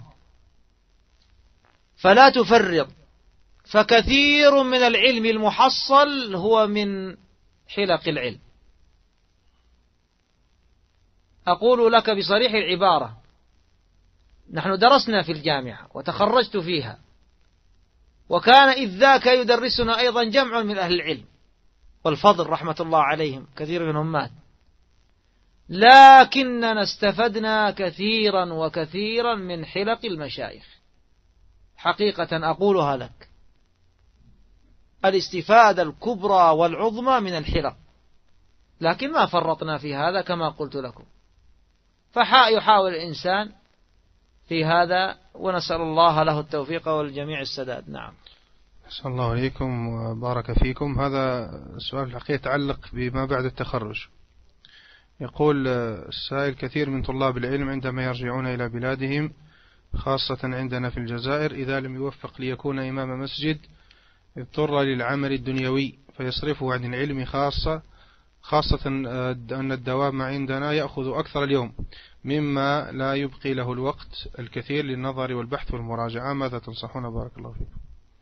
فلا تفرط. فكثير من العلم المحصل هو من حلق العلم. أقول لك بصريح العبارة، نحن درسنا في الجامعة وتخرجت فيها، وكان إذ ذاك يدرسنا أيضا جمع من أهل العلم والفضل رحمة الله عليهم، كثير منهم مات، لكننا استفدنا كثيرا وكثيرا من حلق المشايخ، حقيقة أقولها لك، الاستفادة الكبرى والعظمى من الحلق، لكن ما فرطنا في هذا كما قلت لكم. فيحاول الإنسان في هذا، ونسأل الله له التوفيق والجميع السداد. نعم. أحسن الله عليكم وبارك فيكم. هذا السؤال الحقيقة يتعلق بما بعد التخرج. يقول السائل: كثير من طلاب العلم عندما يرجعون إلى بلادهم خاصة عندنا في الجزائر إذا لم يوفق ليكون إمام مسجد اضطر للعمل الدنيوي فيصرفه عن العلم، خاصة أن الدوام عندنا يأخذ أكثر اليوم مما لا يبقي له الوقت الكثير للنظر والبحث والمراجعة. ماذا تنصحون؟ بارك الله فيكم.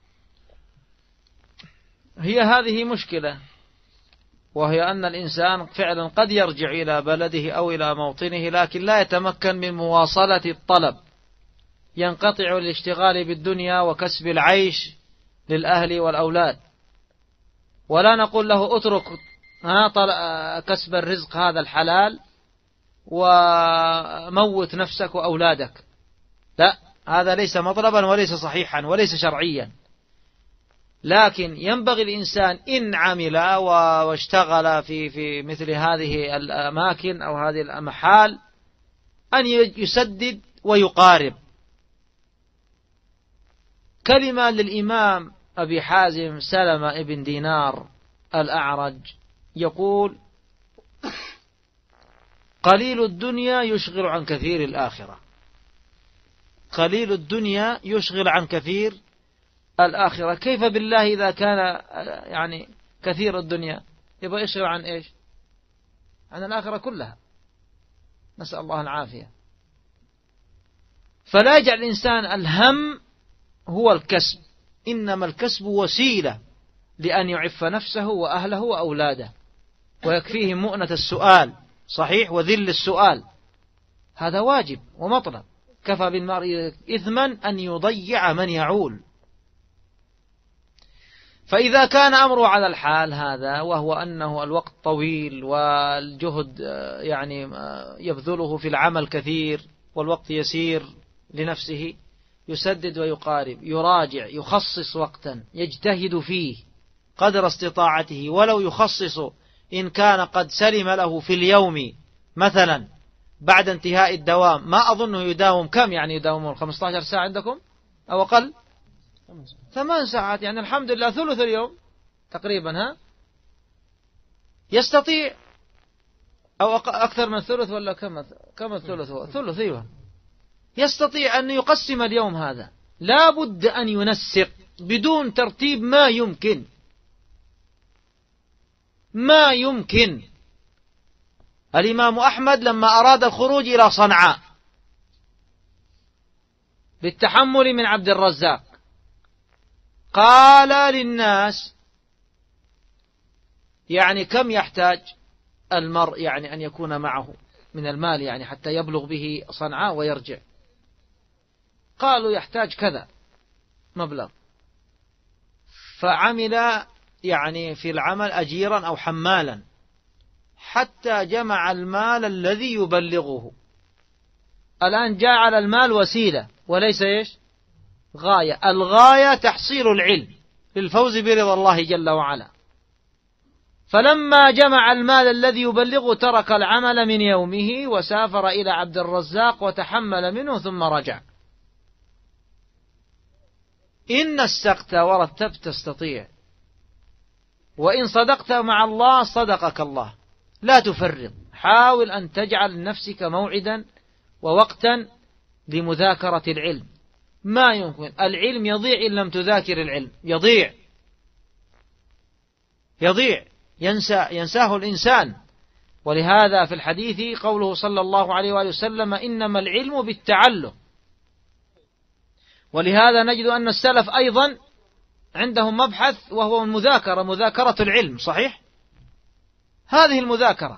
هي هذه مشكلة، وهي أن الإنسان فعلا قد يرجع إلى بلده أو إلى موطنه لكن لا يتمكن من مواصلة الطلب، ينقطع الاشتغال بالدنيا وكسب العيش للأهل والأولاد. ولا نقول له اترك كسب الرزق هذا الحلال وموت نفسك وأولادك، لا، هذا ليس مطلبا وليس صحيحا وليس شرعيا. لكن ينبغي الإنسان إن عمل واشتغل في مثل هذه الأماكن أو هذه المحال أن يسدد ويقارب. كلمة للإمام أبي حازم سلمة ابن دينار الأعرج يقول: قليل الدنيا يشغل عن كثير الآخرة. قليل الدنيا يشغل عن كثير الآخرة. كيف بالله إذا كان يعني كثير الدنيا يبقى يشغل عن إيش؟ عن الآخرة كلها، نسأل الله العافية. فلا يجعل الإنسان الهم هو الكسب، إنما الكسب وسيلة لأن يعف نفسه وأهله وأولاده، ويكفيه مؤنة السؤال، صحيح، وذل السؤال، هذا واجب ومطلب. كفى بالمرء إثما أن يضيع من يعول. فإذا كان أمره على الحال هذا، وهو أنه الوقت طويل والجهد يعني يبذله في العمل كثير والوقت يسير لنفسه، يسدد ويقارب، يراجع، يخصص وقتا يجتهد فيه قدر استطاعته، ولو يخصص إن كان قد سلم له في اليوم مثلا بعد انتهاء الدوام، ما أظنه يداوم كم، يعني يداوم 15 ساعة عندكم أو أقل، 8 ساعات، يعني الحمد لله ثلث اليوم تقريبا. يستطيع، أو أكثر من ثلث، ولا كم الثلث هو ثلث، أيوه، يستطيع أن يقسم اليوم هذا. لا بد أن ينسق بدون ترتيب ما يمكن. الإمام أحمد لما أراد الخروج إلى صنعاء بالتحمل من عبد الرزاق قال للناس: يعني كم يحتاج المرء يعني أن يكون معه من المال يعني حتى يبلغ به صنعاء ويرجع؟ قالوا: يحتاج كذا مبلغ. فعمل يعني في العمل أجيرا أو حمالا حتى جمع المال الذي يبلغه. الآن جعل المال وسيلة وليس إيش؟ غاية. الغاية تحصيل العلم للفوز برضا الله جل وعلا. فلما جمع المال الذي يبلغه ترك العمل من يومه وسافر إلى عبد الرزاق وتحمل منه ثم رجع. إن نسقت ورتبت تستطيع، وإن صدقت مع الله صدقك الله. لا تفرط، حاول أن تجعل لنفسك موعدا ووقتا لمذاكرة العلم. ما يمكن العلم يضيع إن لم تذاكر العلم، يضيع ينساه الإنسان. ولهذا في الحديث قوله صلى الله عليه وآله وسلم: إنما العلم بالتعلم. ولهذا نجد أن السلف أيضا عندهم مبحث وهو المذاكرة، مذاكرة العلم، صحيح؟ هذه المذاكرة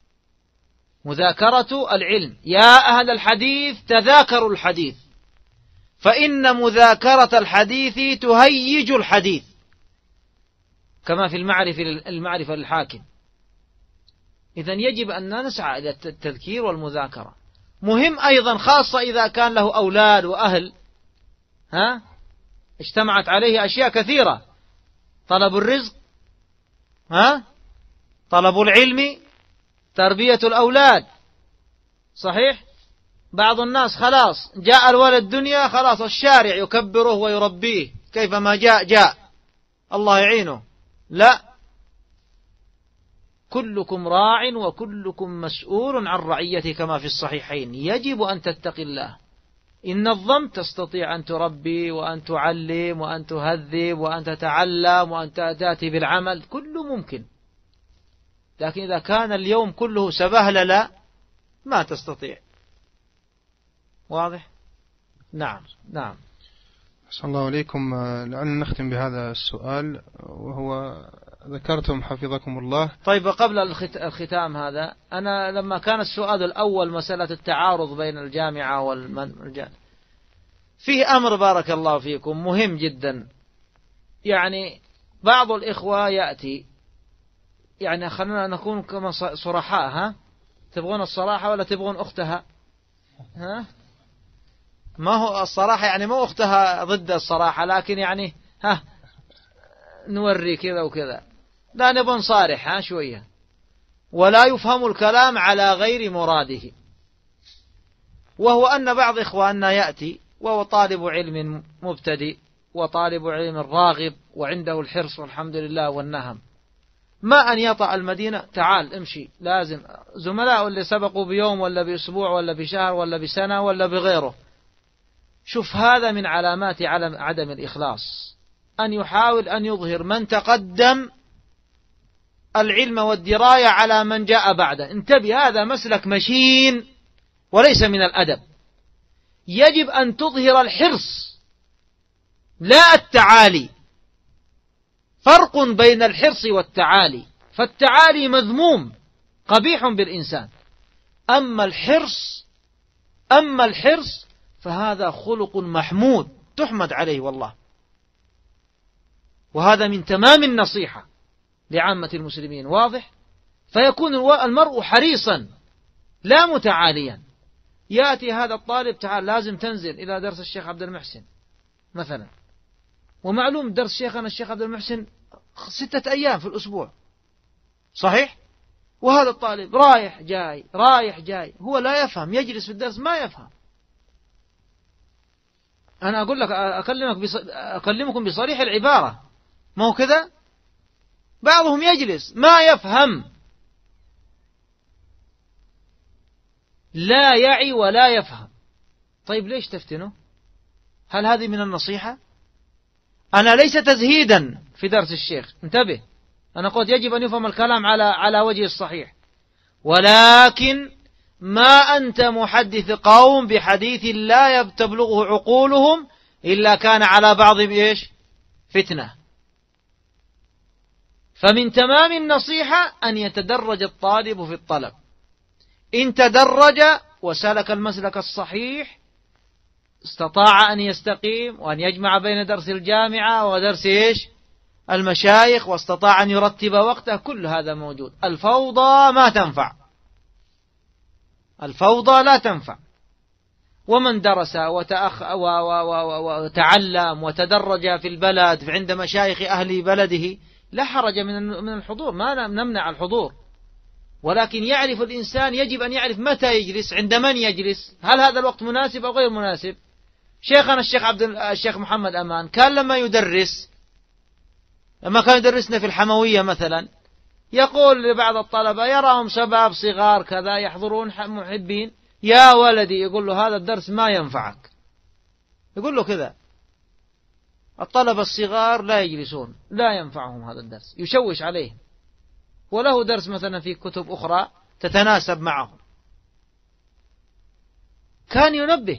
مذاكرة العلم. يا أهل الحديث تذاكروا الحديث، فإن مذاكرة الحديث تهيج الحديث، كما في المعرفة للحاكم. إذن يجب أن نسعى إلى التذكير والمذاكرة. مهم أيضا، خاصة إذا كان له أولاد وأهل، اجتمعت عليه أشياء كثيرة: طلب الرزق، طلب العلم، تربية الأولاد، صحيح؟ بعض الناس خلاص جاء الولد الدنيا، خلاص الشارع يكبره ويربيه، كيفما جاء الله يعينه. لا، كلكم راع وكلكم مسؤول عن رعيته، كما في الصحيحين. يجب أن تتقي الله، إن نظمت تستطيع أن تربي وأن تعلم وأن تهذب وأن تتعلم وأن تأتي بالعمل، كله ممكن. لكن إذا كان اليوم كله سبهللة ما تستطيع. واضح؟ نعم. نعم. أحسن الله عليكم. لعلنا نختم بهذا السؤال، وهو ذكرتم حفظكم الله. طيب قبل الختام هذا، أنا لما كان السؤال الأول مسألة التعارض بين الجامعة والمجال، فيه أمر بارك الله فيكم مهم جدا. يعني بعض الإخوة يأتي، يعني خلينا نكون كما صرحاء، ها تبغون الصراحة ولا تبغون أختها؟ ها ما هو الصراحة يعني مو أختها ضد الصراحة، لكن يعني ها نوري كذا وكذا، لا نبغى نصارح ها شوية، ولا يفهم الكلام على غير مراده. وهو أن بعض إخواننا يأتي وهو طالب علم مبتدئ وطالب علم راغب وعنده الحرص والحمد لله والنهم، ما أن يطأ المدينة تعال امشي، لازم زملاء اللي سبقوا بيوم ولا بأسبوع ولا بشهر ولا بسنة ولا بغيره. شوف هذا من علامات عدم الإخلاص، أن يحاول أن يظهر من تقدم العلم والدراية على من جاء بعده. انتبه، هذا مسلك مشين وليس من الأدب. يجب أن تظهر الحرص لا التعالي. فرق بين الحرص والتعالي، فالتعالي مذموم قبيح بالإنسان، أما الحرص فهذا خلق محمود تحمد عليه والله. وهذا من تمام النصيحة لعامة المسلمين. واضح؟ فيكون المرء حريصا لا متعاليا. يأتي هذا الطالب تعال لازم تنزل إلى درس الشيخ عبد المحسن مثلا، ومعلوم درس شيخنا الشيخ عبد المحسن 6 أيام في الأسبوع، صحيح؟ وهذا الطالب رايح جاي، هو لا يفهم، يجلس في الدرس ما يفهم. أنا أقول لك أكلمكم بصريح العبارة، ما هو كذا؟ بعضهم يجلس ما يفهم، لا يعي ولا يفهم. طيب ليش تفتنه؟ هل هذه من النصيحة؟ أنا ليس تزهيدا في درس الشيخ، انتبه، أنا قلت يجب أن يفهم الكلام على وجه الصحيح، ولكن ما أنت محدث قوم بحديث لا تبلغه عقولهم إلا كان على بعضهم إيش؟ فتنة. فمن تمام النصيحة أن يتدرج الطالب في الطلب. إن تدرج وسلك المسلك الصحيح استطاع أن يستقيم وأن يجمع بين درس الجامعة ودرس إيش؟ المشايخ، واستطاع أن يرتب وقته، كل هذا موجود. الفوضى ما تنفع، الفوضى لا تنفع. ومن درس وتعلم وتدرج في البلد عند مشايخ أهل بلده لا حرج من الحضور، ما نمنع الحضور، ولكن يعرف الإنسان، يجب أن يعرف متى يجلس، عند من يجلس، هل هذا الوقت مناسب أو غير مناسب. شيخنا الشيخ محمد أمان كان لما كان يدرسنا في الحموية مثلا، يقول لبعض الطلبة يراهم شباب صغار كذا يحضرون محبين، يا ولدي، يقول له هذا الدرس ما ينفعك، يقول له كذا، الطلبة الصغار لا يجلسون، لا ينفعهم هذا الدرس، يشوش عليهم، وله درس مثلا في كتب أخرى تتناسب معهم. كان ينبه.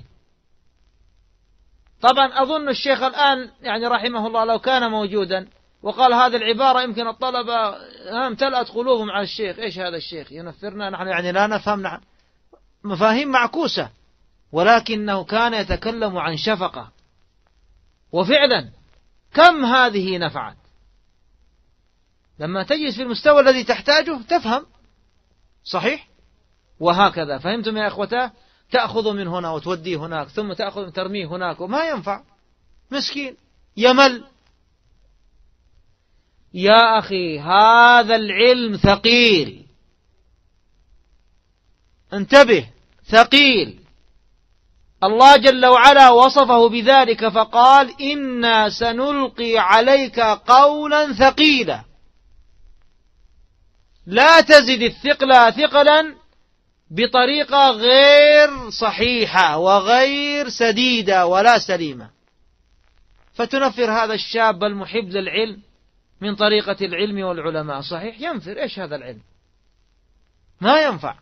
طبعا أظن الشيخ الآن يعني رحمه الله لو كان موجودا وقال هذه العبارة يمكن الطلبة امتلأت قلوبهم على الشيخ، إيش هذا الشيخ ينفرنا، نحن يعني لا نفهم، نحن مفاهيم معكوسة، ولكنه كان يتكلم عن شفقة، وفعلا كم هذه نفعت. لما تجلس في المستوى الذي تحتاجه تفهم، صحيح؟ وهكذا فهمتم يا أخوته؟ تأخذ من هنا وتوديه هناك، ثم تأخذ ترميه هناك، وما ينفع، مسكين يمل. يا أخي هذا العلم ثقيل، انتبه، ثقيل. الله جل وعلا وصفه بذلك فقال إنا سنلقي عليك قولا ثقيلا. لا تزد الثقل ثقلا بطريقة غير صحيحة وغير سديدة ولا سليمة، فتنفر هذا الشاب المحب للعلم من طريقة العلم والعلماء. صحيح ينفر، إيش هذا العلم؟ ما ينفع.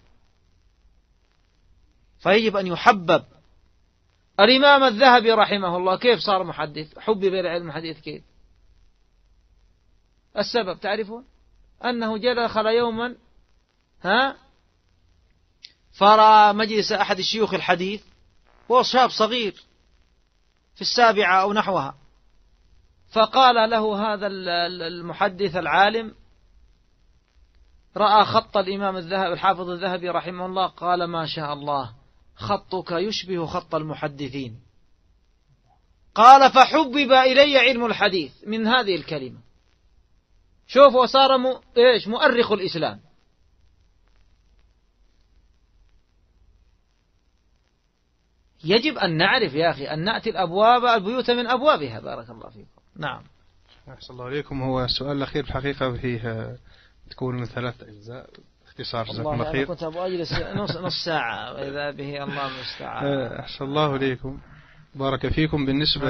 فيجب أن يحبب. الإمام الذهبي رحمه الله كيف صار محدث؟ حبب إلى علم الحديث كيف؟ السبب تعرفون؟ أنه دخل يوما فرأى مجلس أحد الشيوخ الحديث، وهو شاب صغير في 7 أو نحوها، فقال له هذا المحدث العالم: رأى خط الإمام الذهبي الحافظ الذهبي رحمه الله، قال: ما شاء الله، خطك يشبه خط المحدثين. قال: فحبب إلي علم الحديث من هذه الكلمة. شوف، وصار مؤرخ الإسلام. يجب أن نعرف يا أخي أن نأتي البيوت من أبوابها. بارك الله فيكم. نعم. أحسن الله عليكم. هو السؤال الأخير الحقيقة فيه تكون من 3 أجزاء، اختصار. جزاكم الله خير. أنا كنت أبغى أجلس نص ساعة، وإذا به الله المستعان. أحسن الله عليكم، بارك فيكم. بالنسبة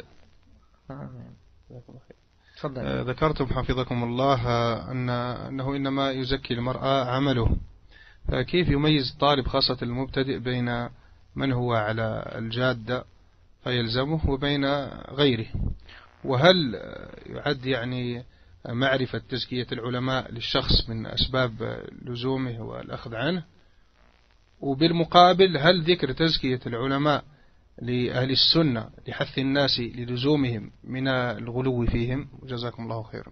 ذكرتم حفظكم الله أنه إنما يزكي المرأة عمله، فكيف يميز الطالب خاصة المبتدئ بين من هو على الجادة فيلزمه وبين غيره؟ وهل يعد يعني معرفة تزكية العلماء للشخص من أسباب لزومه والأخذ عنه؟ وبالمقابل هل ذكر تزكية العلماء لأهل السنة لحث الناس للزومهم من الغلو فيهم؟ جزاكم الله خيرا.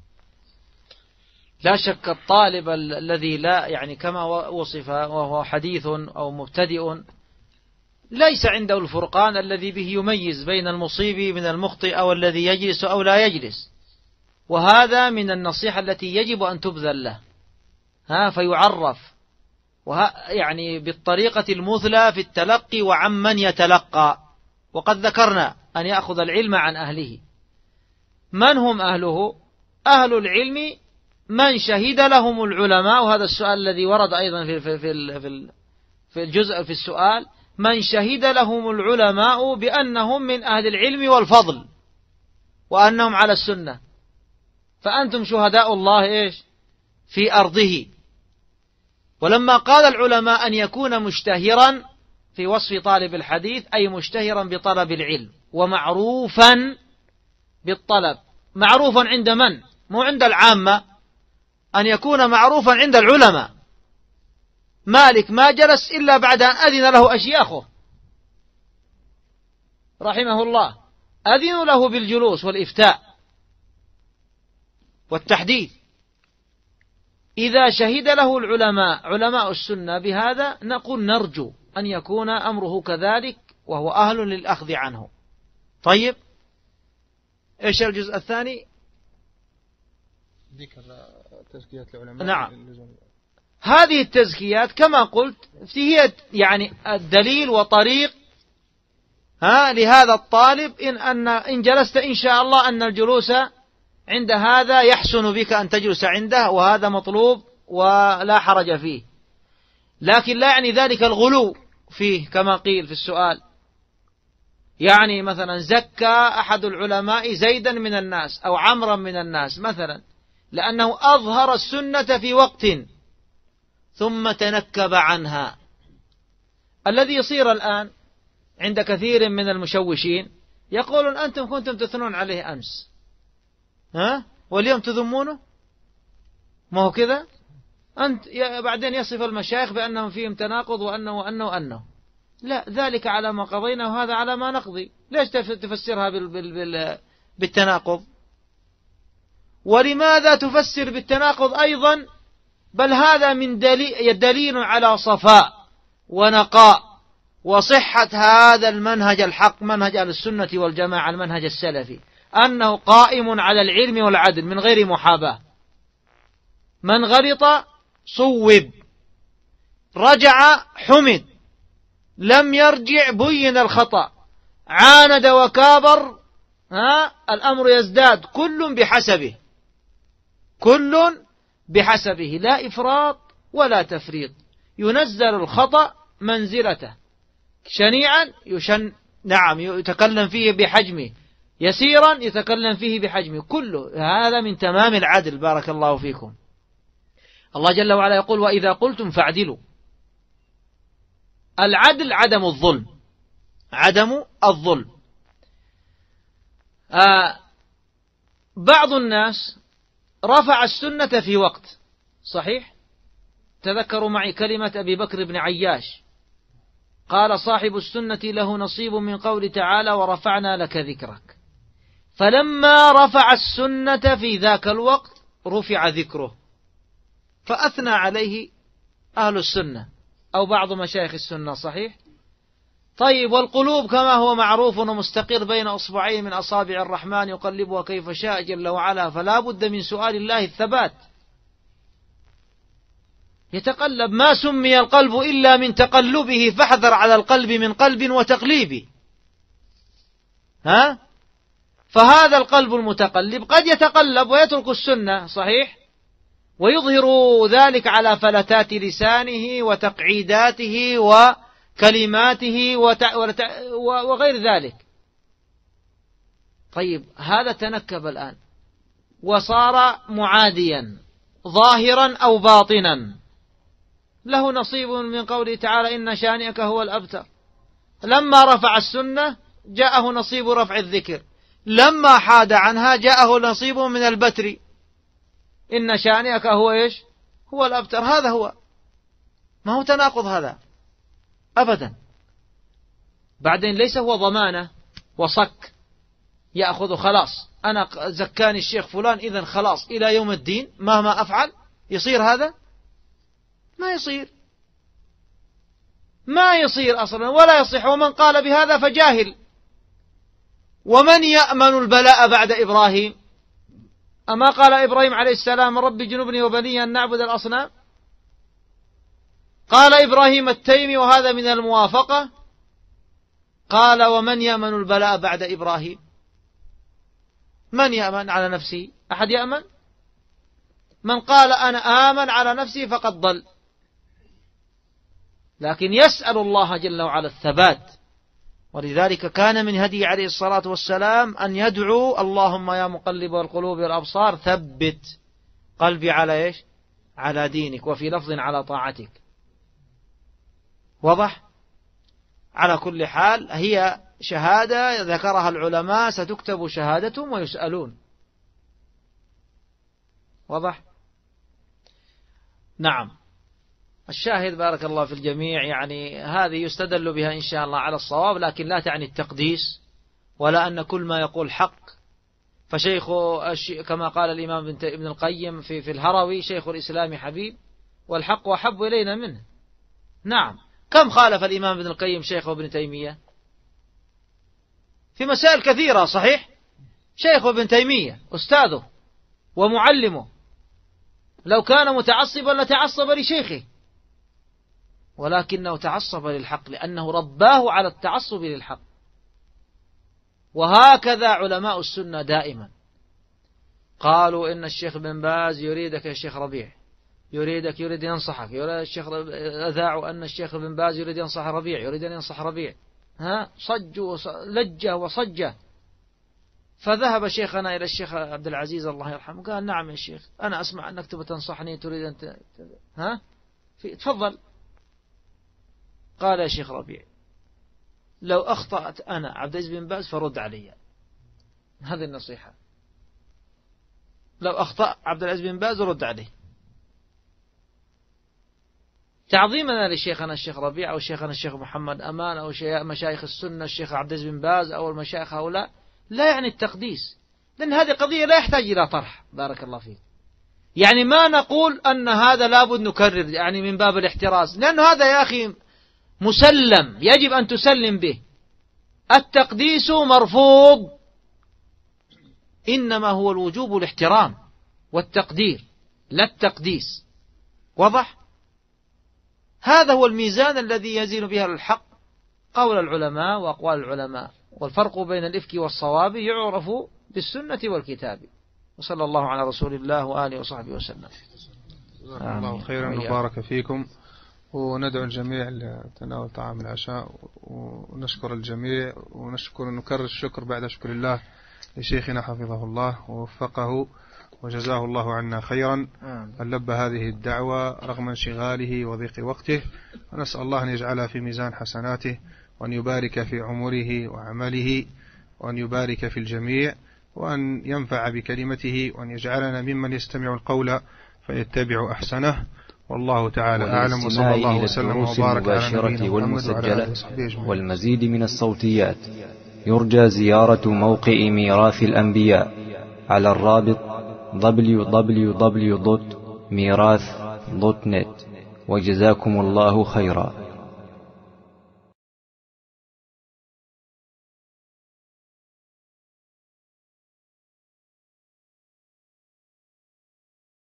لا شك الطالب الذي لا يعني كما وصف وهو حديث أو مبتدئ ليس عنده الفرقان الذي به يميز بين المصيب من المخطئ أو الذي يجلس أو لا يجلس، وهذا من النصيحة التي يجب أن تبذل له فيعرف يعني بالطريقة المثلى في التلقي وعمن يتلقى. وقد ذكرنا أن يأخذ العلم عن أهله. من هم أهله؟ أهل العلم من شهد لهم العلماء، وهذا السؤال الذي ورد أيضا في الجزء في السؤال، من شهد لهم العلماء بأنهم من أهل العلم والفضل وأنهم على السنة، فأنتم شهداء الله في أرضه. ولما قال العلماء أن يكون مشتهرا في وصف طالب الحديث، أي مشتهرا بطلب العلم ومعروفا بالطلب. معروفا عند من؟ مو عند العامة، أن يكون معروفا عند العلماء. مالك ما جلس إلا بعد أن أذن له أشياخه رحمه الله، أذنوا له بالجلوس والإفتاء والتحديث. إذا شهد له العلماء علماء السنة بهذا، نقول نرجو أن يكون أمره كذلك وهو أهل للأخذ عنه. طيب، إيش الجزء الثاني؟ ذكر تزكية العلماء. نعم، هذه التزكيات كما قلت هي يعني الدليل وطريق لهذا الطالب إن جلست إن شاء الله أن الجلوس عند هذا يحسن بك أن تجلس عنده، وهذا مطلوب ولا حرج فيه. لكن لا يعني ذلك الغلو فيه كما قيل في السؤال. يعني مثلا زكى أحد العلماء زيدا من الناس أو عمرا من الناس مثلا لأنه أظهر السنة في وقت ثم تنكب عنها. الذي يصير الآن عند كثير من المشوشين يقولون أنتم كنتم تثنون عليه أمس واليوم تذمونه، ما هو كذا؟ أنت بعدين يصف المشايخ بأنهم فيهم تناقض وأنه لا، ذلك على ما قضينا وهذا على ما نقضي. ليش تفسرها بالتناقض؟ ولماذا تفسر بالتناقض أيضا؟ بل هذا من دليل على صفاء ونقاء وصحة هذا المنهج الحق، منهج أهل السنة والجماعة، المنهج السلفي، أنه قائم على العلم والعدل من غير محاباة. من غلط صوب، رجع حمد، لم يرجع بين الخطأ، عاند وكابر الأمر يزداد. كل بحسبه، كل بحسبه، لا إفراط ولا تفريط. ينزل الخطأ منزلته، شنيعا نعم يتكلم فيه بحجمه، يسيرا يتكلم فيه بحجمه، كله هذا من تمام العدل. بارك الله فيكم. الله جل وعلا يقول: وإذا قلتم فاعدلوا. العدل عدم الظلم، عدم الظلم. بعض الناس رفع السنة في وقت صحيح. تذكروا معي كلمة أبي بكر بن عياش، قال: صاحب السنة له نصيب من قول تعالى: ورفعنا لك ذكرك. فلما رفع السنة في ذاك الوقت رفع ذكره، فأثنى عليه أهل السنة أو بعض مشايخ السنة صحيح. طيب، والقلوب كما هو معروف ومستقر بين أصبعين من أصابع الرحمن يقلبها كيف شاء جل وعلا، فلا بد من سؤال الله الثبات. يتقلب، ما سمي القلب إلا من تقلبه، فاحذر على القلب من قلب وتقليب. فهذا القلب المتقلب قد يتقلب ويترك السنة صحيح، ويظهر ذلك على فلتات لسانه وتقعيداته وكلماته وغير ذلك. طيب، هذا تنكب الآن وصار معاديا ظاهرا أو باطنا، له نصيب من قوله تعالى: إن شانئك هو الأبتر. لما رفع السنة جاءه نصيب رفع الذكر، لما حاد عنها جاءه نصيب من البتر. إن شانئك هو إيش؟ هو الأبتر. هذا هو، ما هو تناقض هذا أبدا. بعدين ليس هو ضمانة وصك يأخذ خلاص، أنا زكاني الشيخ فلان إذن خلاص إلى يوم الدين مهما أفعل. يصير هذا؟ ما يصير، ما يصير أصلا ولا يصح. ومن قال بهذا فجاهل. ومن يأمن البلاء بعد إبراهيم؟ أما قال إبراهيم عليه السلام: رب جنبني وبني أن نعبد الأصنام؟ قال إبراهيم التيمي، وهذا من الموافقة، قال: ومن يأمن البلاء بعد إبراهيم؟ من يأمن على نفسه؟ أحد يأمن؟ من قال أنا آمن على نفسي فقد ضل. لكن يسأل الله جل وعلا الثبات. ولذلك كان من هدي عليه الصلاة والسلام أن يدعو: اللهم يا مقلب القلوب والأبصار ثبت قلبي على إيش؟ على دينك. وفي لفظ: على طاعتك. وضح؟ على كل حال هي شهادة ذكرها العلماء ستكتب شهادتهم ويسألون. وضح؟ نعم. الشاهد بارك الله في الجميع، يعني هذه يستدل بها إن شاء الله على الصواب، لكن لا تعني التقديس ولا أن كل ما يقول حق. فشيخ كما قال الإمام ابن القيم في الهروي: شيخ الإسلام حبيب والحق أحب إلينا منه. نعم. كم خالف الإمام ابن القيم شيخه ابن تيمية في مسائل كثيرة صحيح. شيخ ابن تيمية أستاذه ومعلمه، لو كان متعصبا لتعصب لشيخه، ولكنه تعصب للحق لأنه رباه على التعصب للحق. وهكذا علماء السنة دائما قالوا: إن الشيخ بن باز يريدك يا شيخ ربيع، يريد ينصحك. يريد الشيخ أذاعوا أن الشيخ بن باز يريد ينصح ربيع، يريد أن ينصح ربيع. صجوا لجة وصجة. فذهب شيخنا إلى الشيخ عبد العزيز الله يرحمه، قال: نعم يا شيخ، أنا أسمع أنك تبغى تنصحني، تريد أن تفضل. قال: يا شيخ ربيع، لو أخطأت أنا عبد العزيز بن باز فرد علي. هذه النصيحة. لو أخطأ عبد العزيز بن باز رد عليه، تعظيمنا لشيخنا الشيخ ربيع أو شيخنا الشيخ محمد أمان أو مشايخ السنة الشيخ عبد العزيز بن باز أو المشايخ هؤلاء، لا يعني التقديس، لأن هذه قضية لا يحتاج إلى طرح. بارك الله فيك. يعني ما نقول أن هذا لابد نكرر يعني من باب الاحتراز، لأن هذا يا أخي مسلم يجب أن تسلم به. التقديس مرفوض، إنما هو الوجوب الاحترام والتقدير لا التقديس. واضح؟ هذا هو الميزان الذي يزين به الحق قول العلماء وأقوال العلماء، والفرق بين الإفك والصواب يعرف بالسنة والكتاب. وصلى الله على رسول الله وآله وصحبه وسلم. جزاكم الله خيرا وبارك فيكم. وندعو الجميع لتناول طعام العشاء، ونشكر الجميع ونكرر الشكر بعد شكر الله لشيخنا حفظه الله ووفقه وجزاه الله عنا خيرا أن لبى هذه الدعوة رغم انشغاله وضيق وقته، ونسأل الله أن يجعلها في ميزان حسناته، وأن يبارك في عمره وعمله، وأن يبارك في الجميع، وأن ينفع بكلمته، وأن يجعلنا ممن يستمع القول فيتبع أحسنه. والله تعالى أعلم، وصلى الله وسلم وبارك على نبينا محمد وعلى آله وصحبه أجمعين. والمزيد من الصوتيات يرجى زيارة موقع ميراث الأنبياء على الرابط www.mirath.net. وجزاكم الله خيرا.